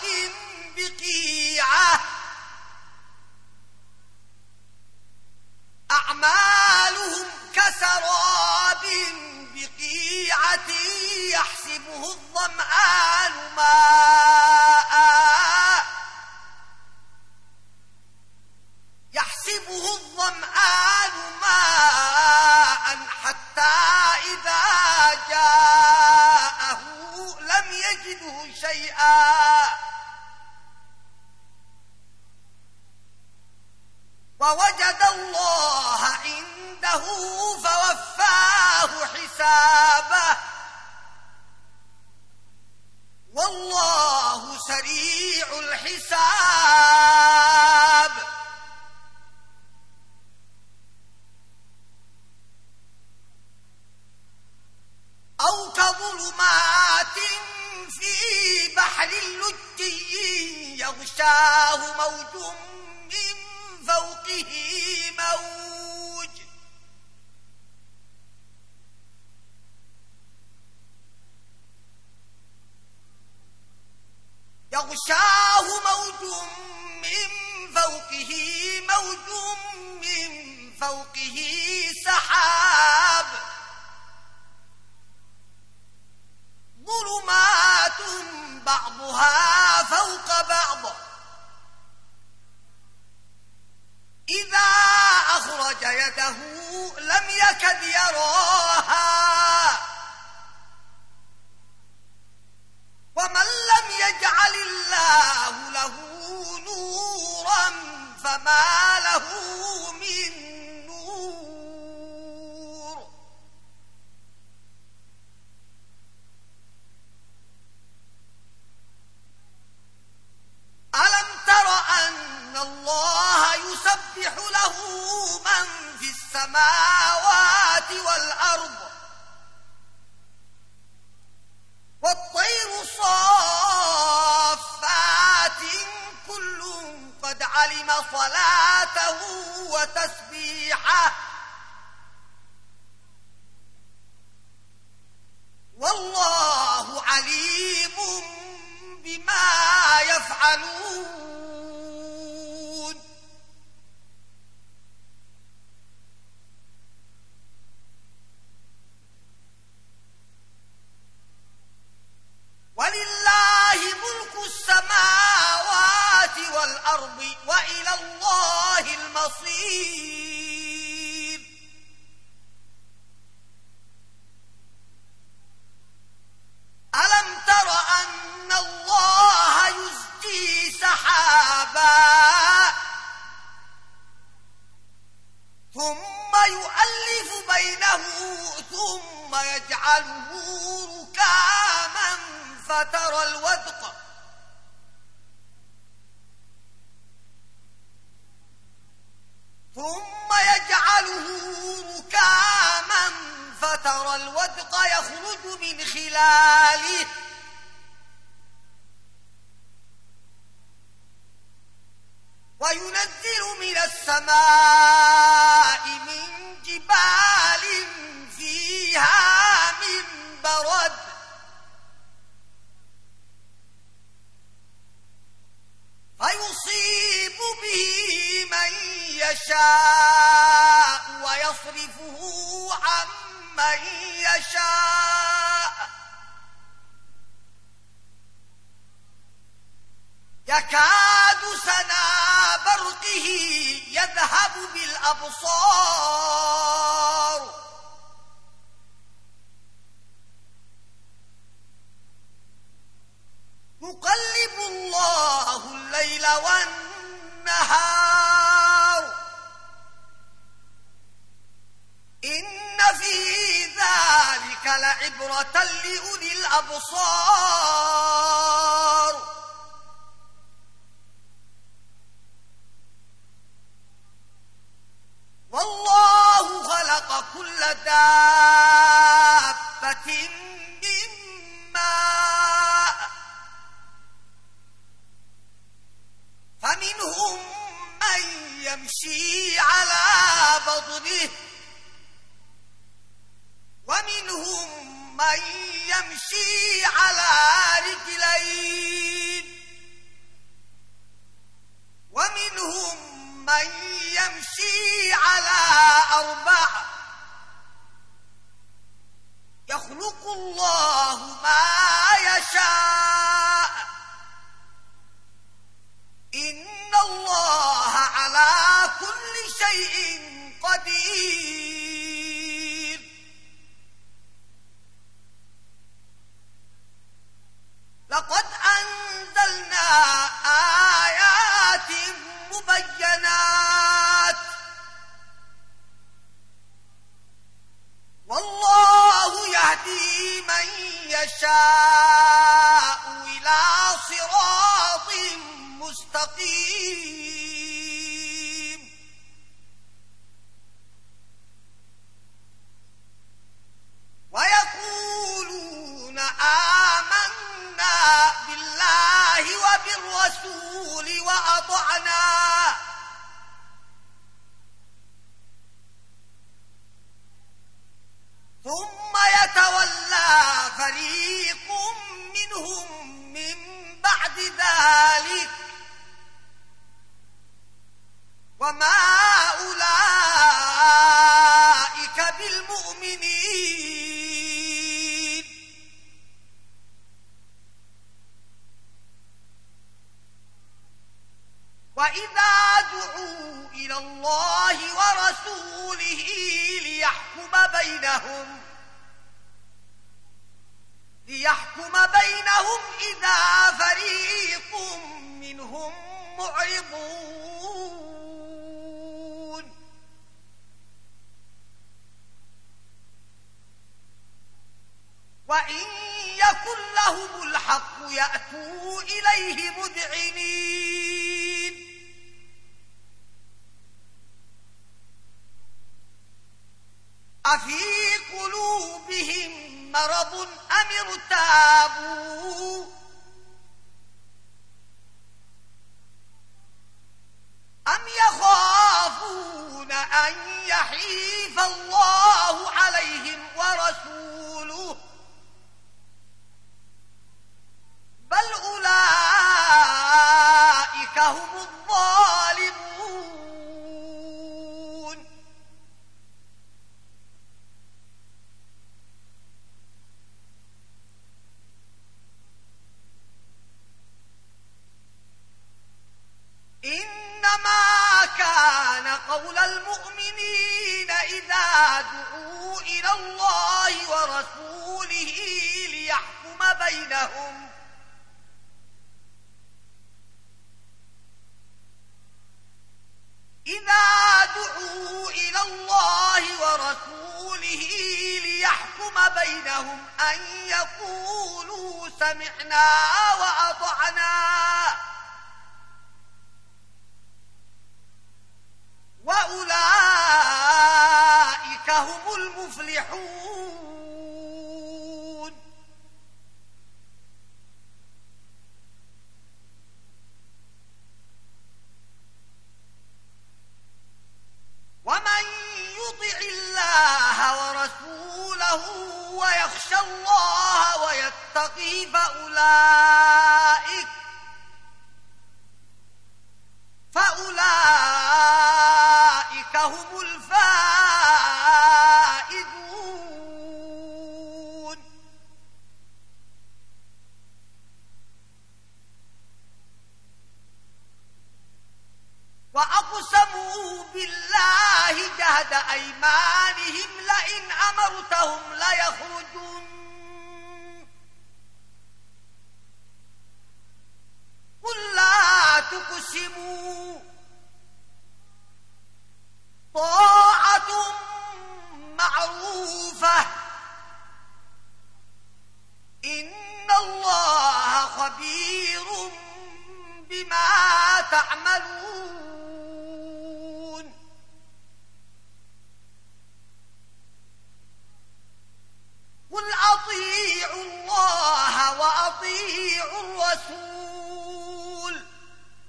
بقيعة يحسبه الظمآن ماء حتى إذا جاءه لم يجده شيئا ووجد الله عنده فوفاه حسابه والله سريع الحساب أو كظلمات في بحر لجي يغشاه موج من فوقه موج من فوقه سحاب ظلمات بعضها فوق بعض إذا أخرج يده لم يكد يراها ومن لم يجعل الله له نورا فما له من نور ألم تر أن الله يسبح له من في السماوات والأرض والطير صافات كل قد علم صلاته وتسبيحه والله عليم بما يفعلون ولله ملك السماوات والأرض وإلى الله المصير ألم تر أن الله يزجي سحابا ثم يؤلف بينه ثم يجعله ركاما فترى الودق يخرج من خلاله وينزل من السماء من جبال فيها يشاء ويصرفه عن من يشاء يكاد سنا برقه يذهب بالأبصار يقلب الله الليل والنهار إن في ذلك لعبرة لأولي الأبصار والله خلق كل دابة من ماء فمنهم من يمشي على بطنه ومنهم من يمشي على رجلين ومنهم من يمشي على أربع يخلق الله ما يشاء إن الله على كل شيء قدير لقد أنزلنا آيات مبينات والله يهدي من يشاء إلى صراط مستقيم ويقولون آمنا بالله وبالرسول وأطعنا ثم يتولى فريق منهم من بعد ذلك وما أولئك بالمؤمنين وإذا دعوا إلى الله ورسوله ليحكم بينهم إذا فريق منهم معرضون وإن يكن لهم الحق يأتوا إليه مذعنين أفي قلوبهم مرض أم ارتابوا أم يخافون أن يحيف الله عليهم ورسوله بل أولئك هم الظالمون إنما كان قول المؤمنين إذا دعوا إلى الله ورسوله ليحكم بينهم أن يقولوا سمعنا وأطعنا وأولئك هم المفلحون ومن يطع الله ورسوله ويخشى الله ويتقي فأولئك وأقسموا بالله جهد أيمانهم لئن أمرتهم ليخرجون قل لا تقسموا طاعة معروفة إن الله خبير بما تعملون قل أطيعوا الله وأطيعوا الرسول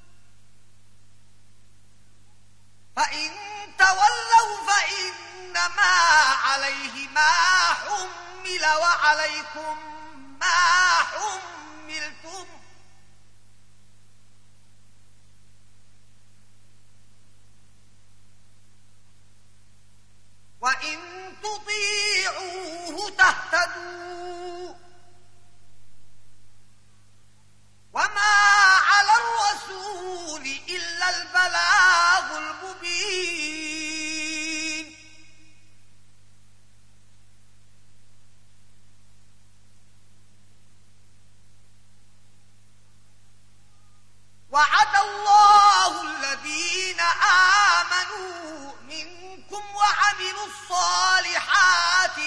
فإن تولوا فإنما عليه ما حمل وعليكم ما حملتم وإن تطيعوه تهتدوا وما على الرسول إلا البلاغ المبين وعد الله الذين آمنوا منكم وعملوا الصالحات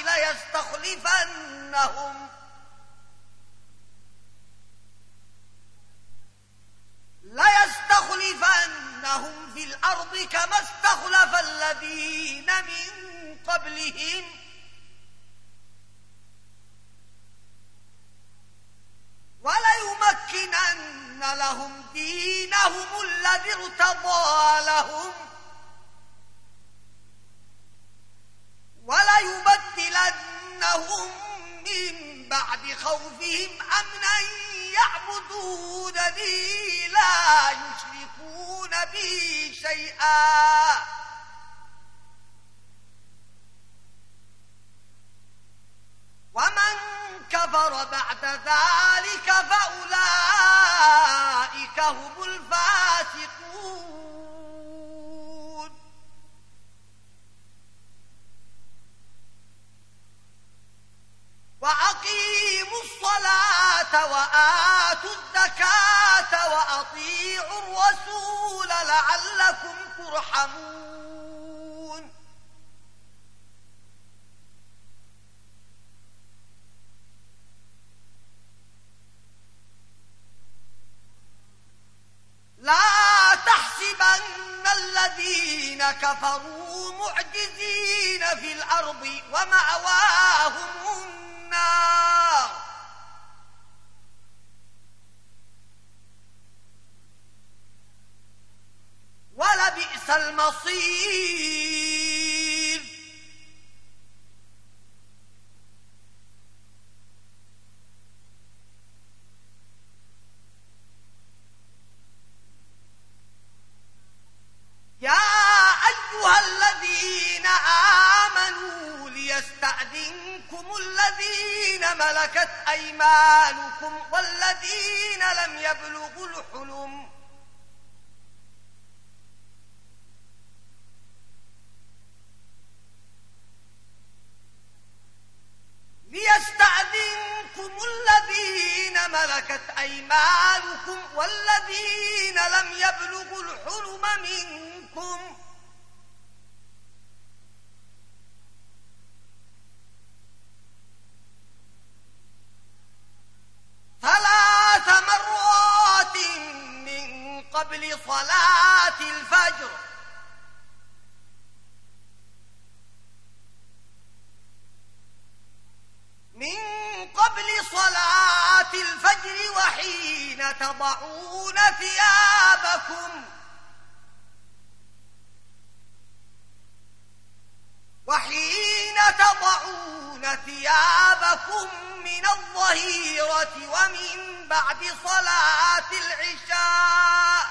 ليستخلفنهم في الأرض كما استخلف الذين من قبلهم وليمكنن لهم دينهم الذي ارتضى لهم وليبدلنهم من بعد خوفهم أمنا يعبدونني لا يشركون بي شيئا ومن كفر بعد ذلك فأولئك هم الفاسقون وأقيموا الصلاة وآتوا الزكاة وأطيعوا الرسول لعلكم ترحمون لا تحسبن الذين كفروا معجزين في الأرض ومأواهم النار ولبئس المصير يا أيها الذين آمنوا ليستأذنكم الذين ملكت أيمانكم والذين لم يبلغوا الحلم والذين لم يبلغوا الحلم منكم ثلاث مرات من قبل صلاة الفجر وحين تضعون ثيابكم من الظهيرة ومن بعد صلاة العشاء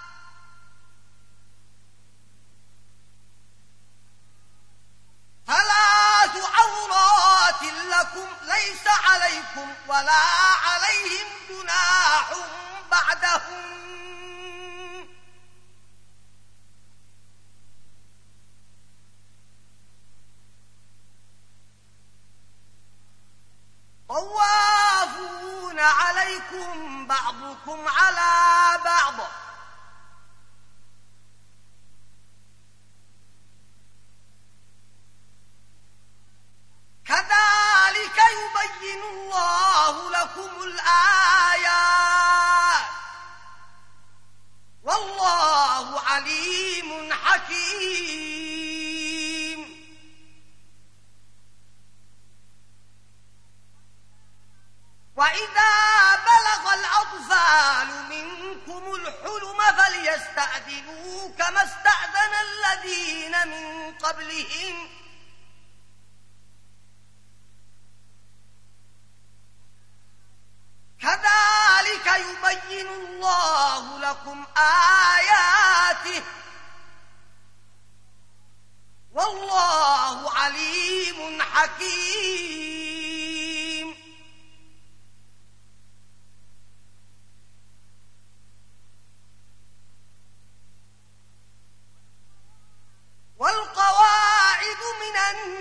ثلاث عورات لكم ليس عليكم ولا عليهم جناح بعدهم يحكم بعضكم على بعض كذلك يبين الله لكم الآيات والله عليم حكيم. وإذا بلغ الأطفال منكم الحلم فليستأذنوا كما استأذن الذين من قبلهم كذلك يبين الله لكم آياته والله عليم حكيم. والقواعد من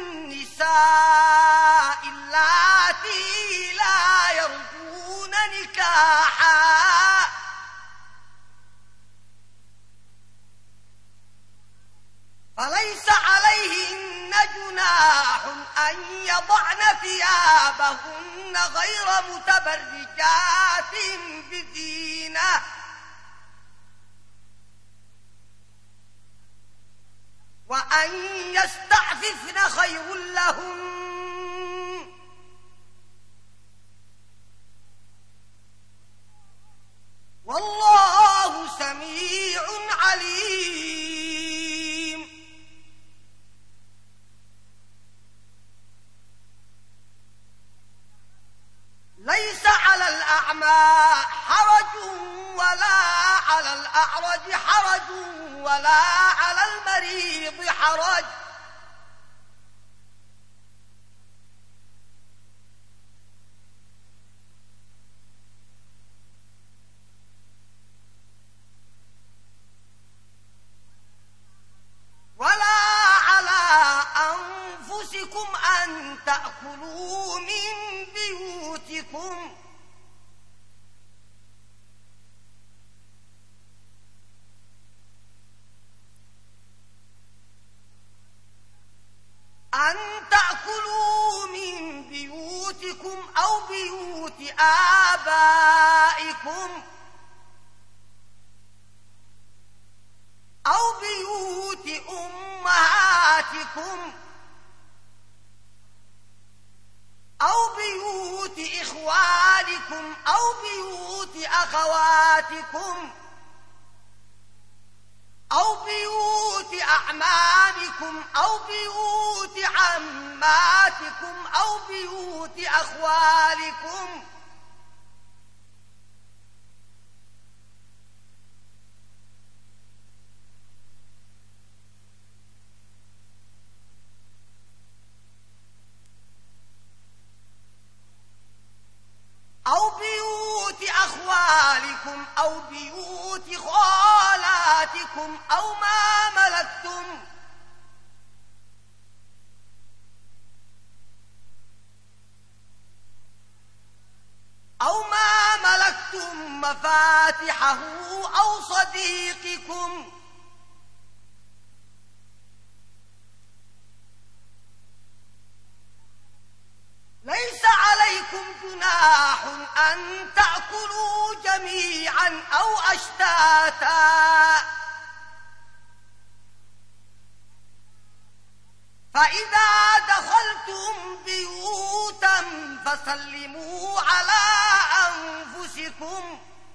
النساء اللاتي لا يرجون نكاحا فليس عليهن جناح أن يضعن ثيابهن غير متبرجات بزينة وأن يستعففن خير لهن والله سميع عليم. ليس على الأعمى حرج ولا على الأعرج حرج ولا على المريض حرج ولا على أنفسكم أن تأكلوا من بيوتكم أو بيوت آبائكم أو بيوت أمهاتكم أو بيوت إخوانكم أو بيوت أخواتكم أو بيوت أعمامكم أو بيوت عماتكم أو بيوت أخوالكم أو بيوت أخوالكم أو بيوت خالاتكم أو ما ملكتم مفاتحه أو صديقكم ليس عليكم جناح أن تأكلوا جميعا أو أشتاتا فإذا دخلتم بيوتا فسلموا على أنفسكم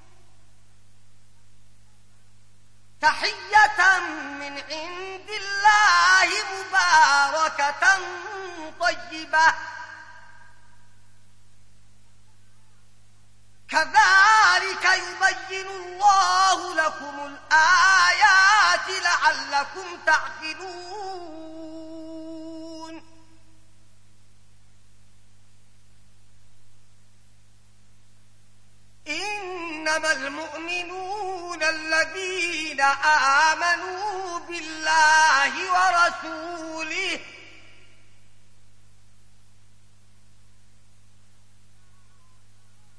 تحية من عند الله مباركة طيبة كذلك يبين الله لكم الآيات لعلكم تعقلون. إنما المؤمنون الذين آمنوا بالله ورسوله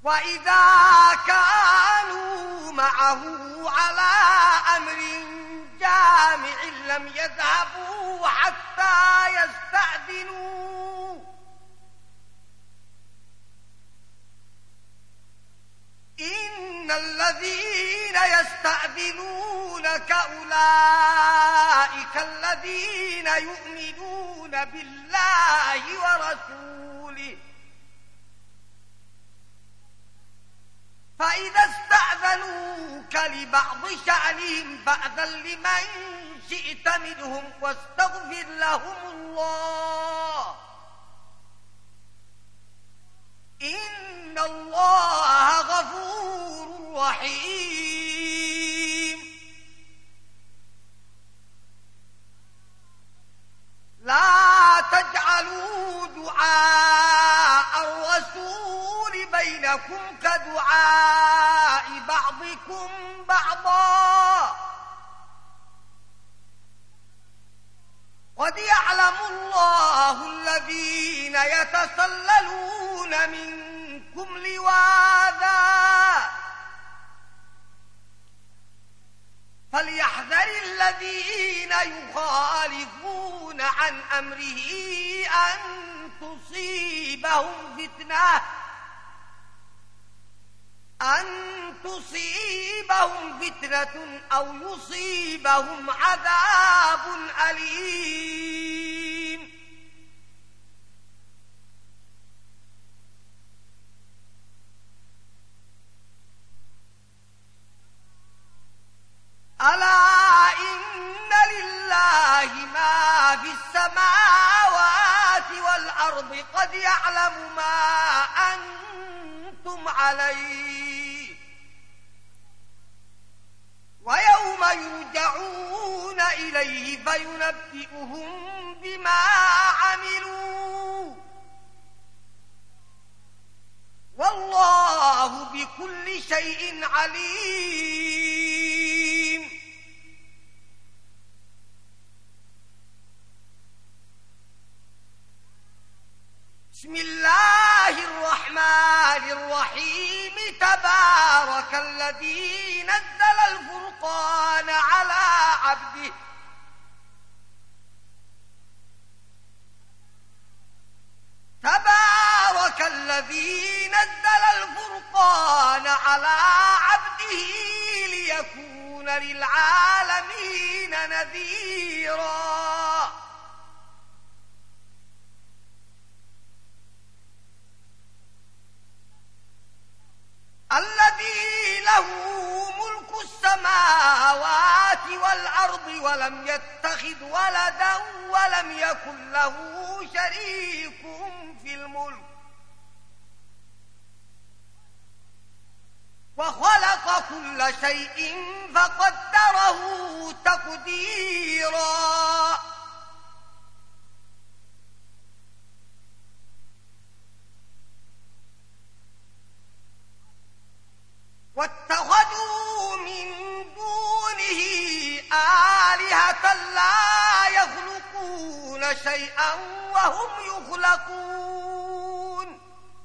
وإذا كانوا معه على أمر جامع لم يذهبوا حتى يستأذنوا إن الذين يستأذنونك أولئك الذين يؤمنون بالله ورسوله فإذا استأذنوك لبعض شأنهم فأذن لمن شئت منهم واستغفر لهم الله إن الله غفور رحيم لا تجعلوا دعاء الرسول بينكم كدعاء بعضكم بعضا قد يعلم الله الذين يتسللون منكم لواذا فليحذر الذين يخالفون عن أمره أن تصيبهم فتنة أو يصيبهم عذاب أليم ألا إن لله ما في السماوات والأرض قد يعلم ما أنتم عليه ويوم يرجعون إليه فينبئهم بما عملوا والله بكل شيء عليم بسم الله الرحمن الرحيم تبارك الذي نزل الفرقان على عبده تبارك الذي نزل الفرقان على عبده ليكون للعالمين نذيرا الذي له ملك السماوات والأرض ولم يتخذ ولدا ولم يكن له شريك في الملك وخلق كل شيء فقدره تقديرا واتخذوا من دونه آلهة لا يخلقون شيئا وهم يخلقون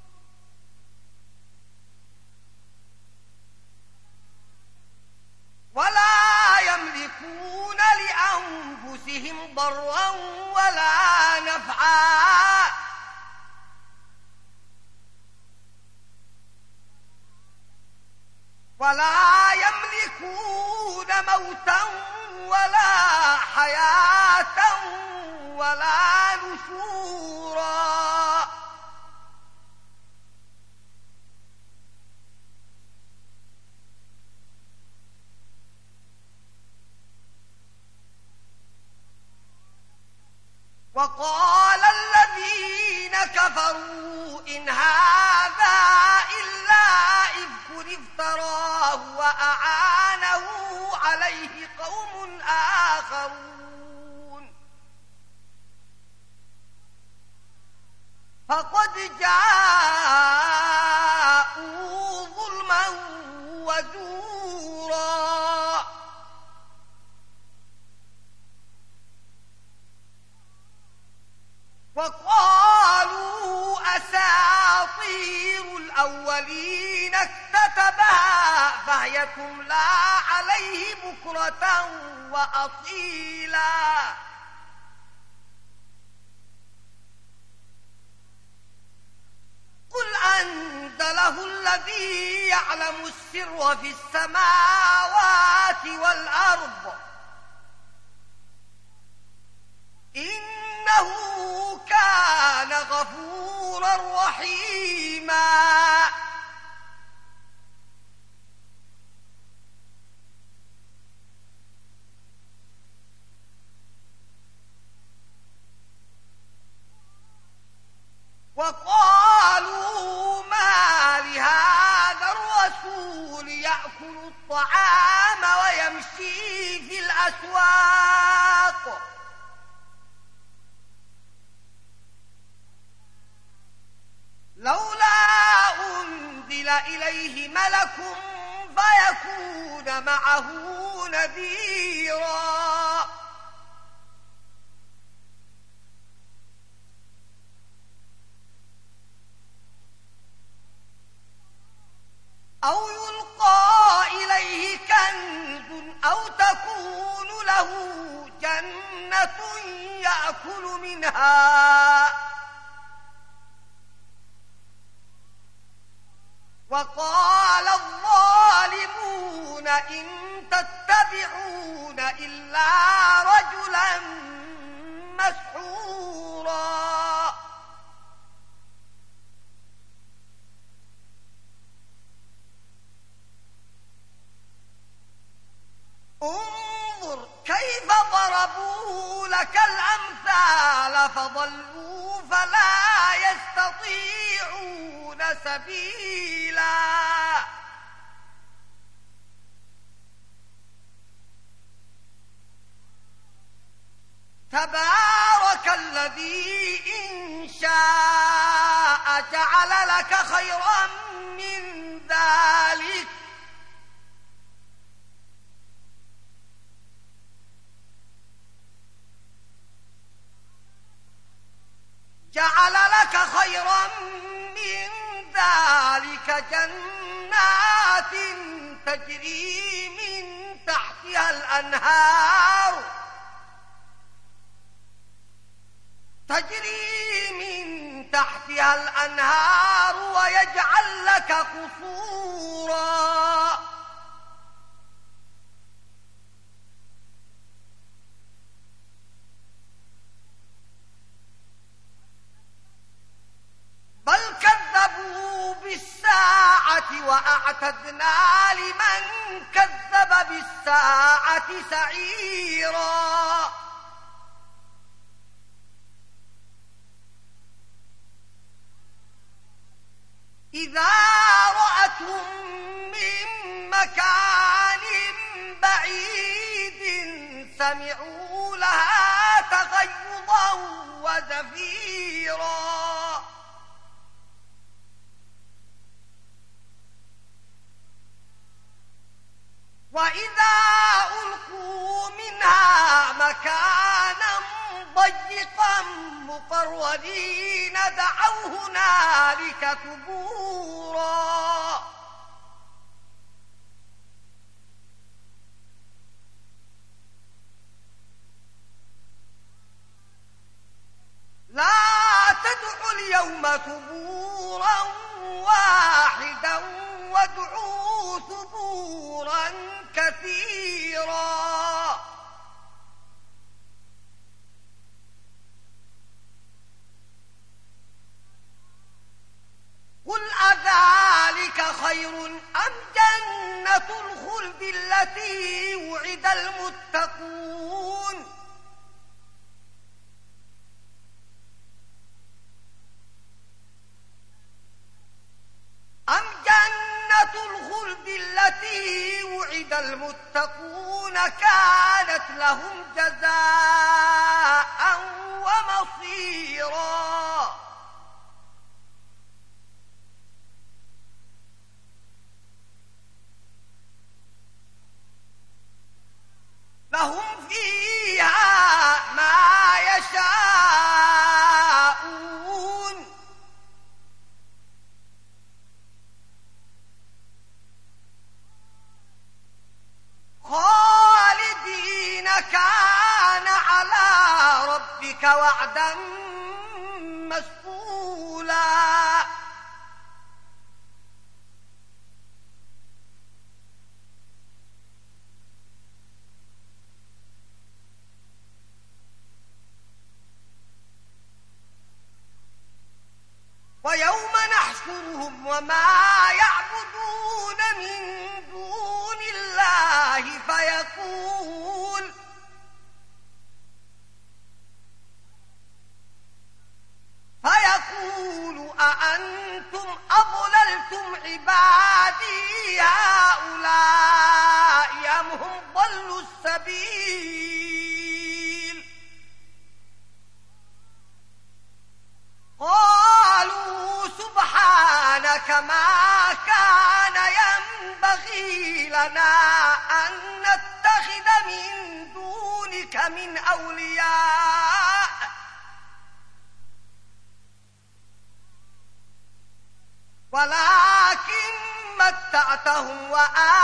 ولا يملكون لأنفسهم ضرا ولا نفعا ولا يملكون موتا ولا حياة ولا نشورا وقال الذين كفروا إن هذا إلا إفك افتراه وأعانه عليه قوم آخرون فقد جاءوا ظلما وزورا وقالوا أساطير الأولين يتملى عليه بكرة وأصيلا قل أنزله الذي يعلم السر في السماوات والأرض إنه كان غفورا رحيما وقالوا ما لهذا الرسول يأكل الطعام ويمشي في الأسواق لولا أنزل إليه ملك فيكون معه نذيرا أو يلقى إليه كنز أو تكون له جنة يأكل منها وقال الظالمون إن تتبعون إلا رجلا مسحورا انظر كيف ضربوا لك الأمثال فضلوا فلا يستطيعون سبيلا تبارك الذي إن شاء جعل لك خيرا من ذلك جعل لك خيرا من ذلك جنات تجري من تحتها الأنهار ويجعل لك قصورا بل كذبوا بالساعة وأعتدنا لمن كذب بالساعة سعيرا إذا رأتهم من مكان بعيد سمعوا لها تغيظا وزفيرا وإذا ألقوا منها مكانا ضيقا مقرنين دعوا هنالك ثبورا لا تدعوا اليوم ثبورا واحدا وادعوا ثبورا كثيرا قل أذلك خير أم جنة الخلد التي وعد المتقون أم جنة الخلد التي وعد المتقون كانت لهم جزاء ومصيرا لهم فيها ما يشاءون كان على ربك وعدا مسئولا ويوم نحشرهم وما يعبدون من دون الله فيقول أأنتم أضللتم عبادي هؤلاء أم هم ضلوا السبيل قالوا سبحانك ما كان ينبغي لنا أن نتخذ من دونك من أولياء ولكن متعتهم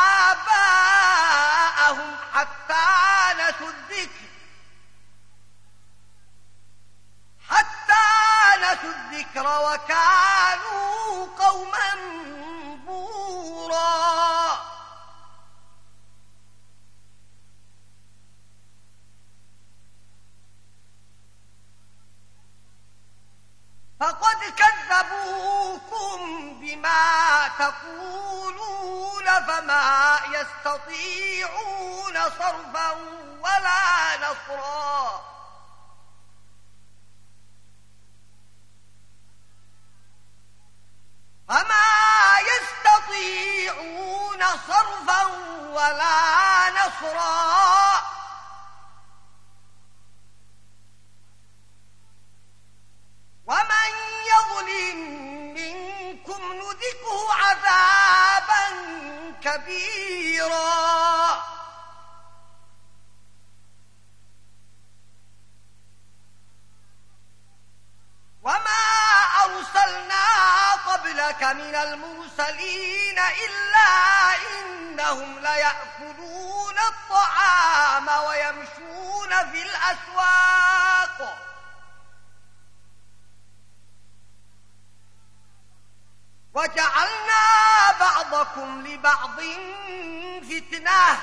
وآباءهم حتى نسوا الذكر وكانوا قوما بورا فقد كذبوكم بما تقولون فما يستطيعون صرفا ولا نصرا ومن يظلم منكم نذقه عذابا كبيرا وما أرسلنا قبلك من المرسلين إلا إنهم ليأكلون الطعام ويمشون في الأسواق وجعلنا بعضكم لبعض فتنة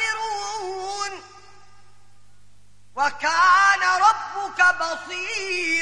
أتصبرون وكان ربك بصيرا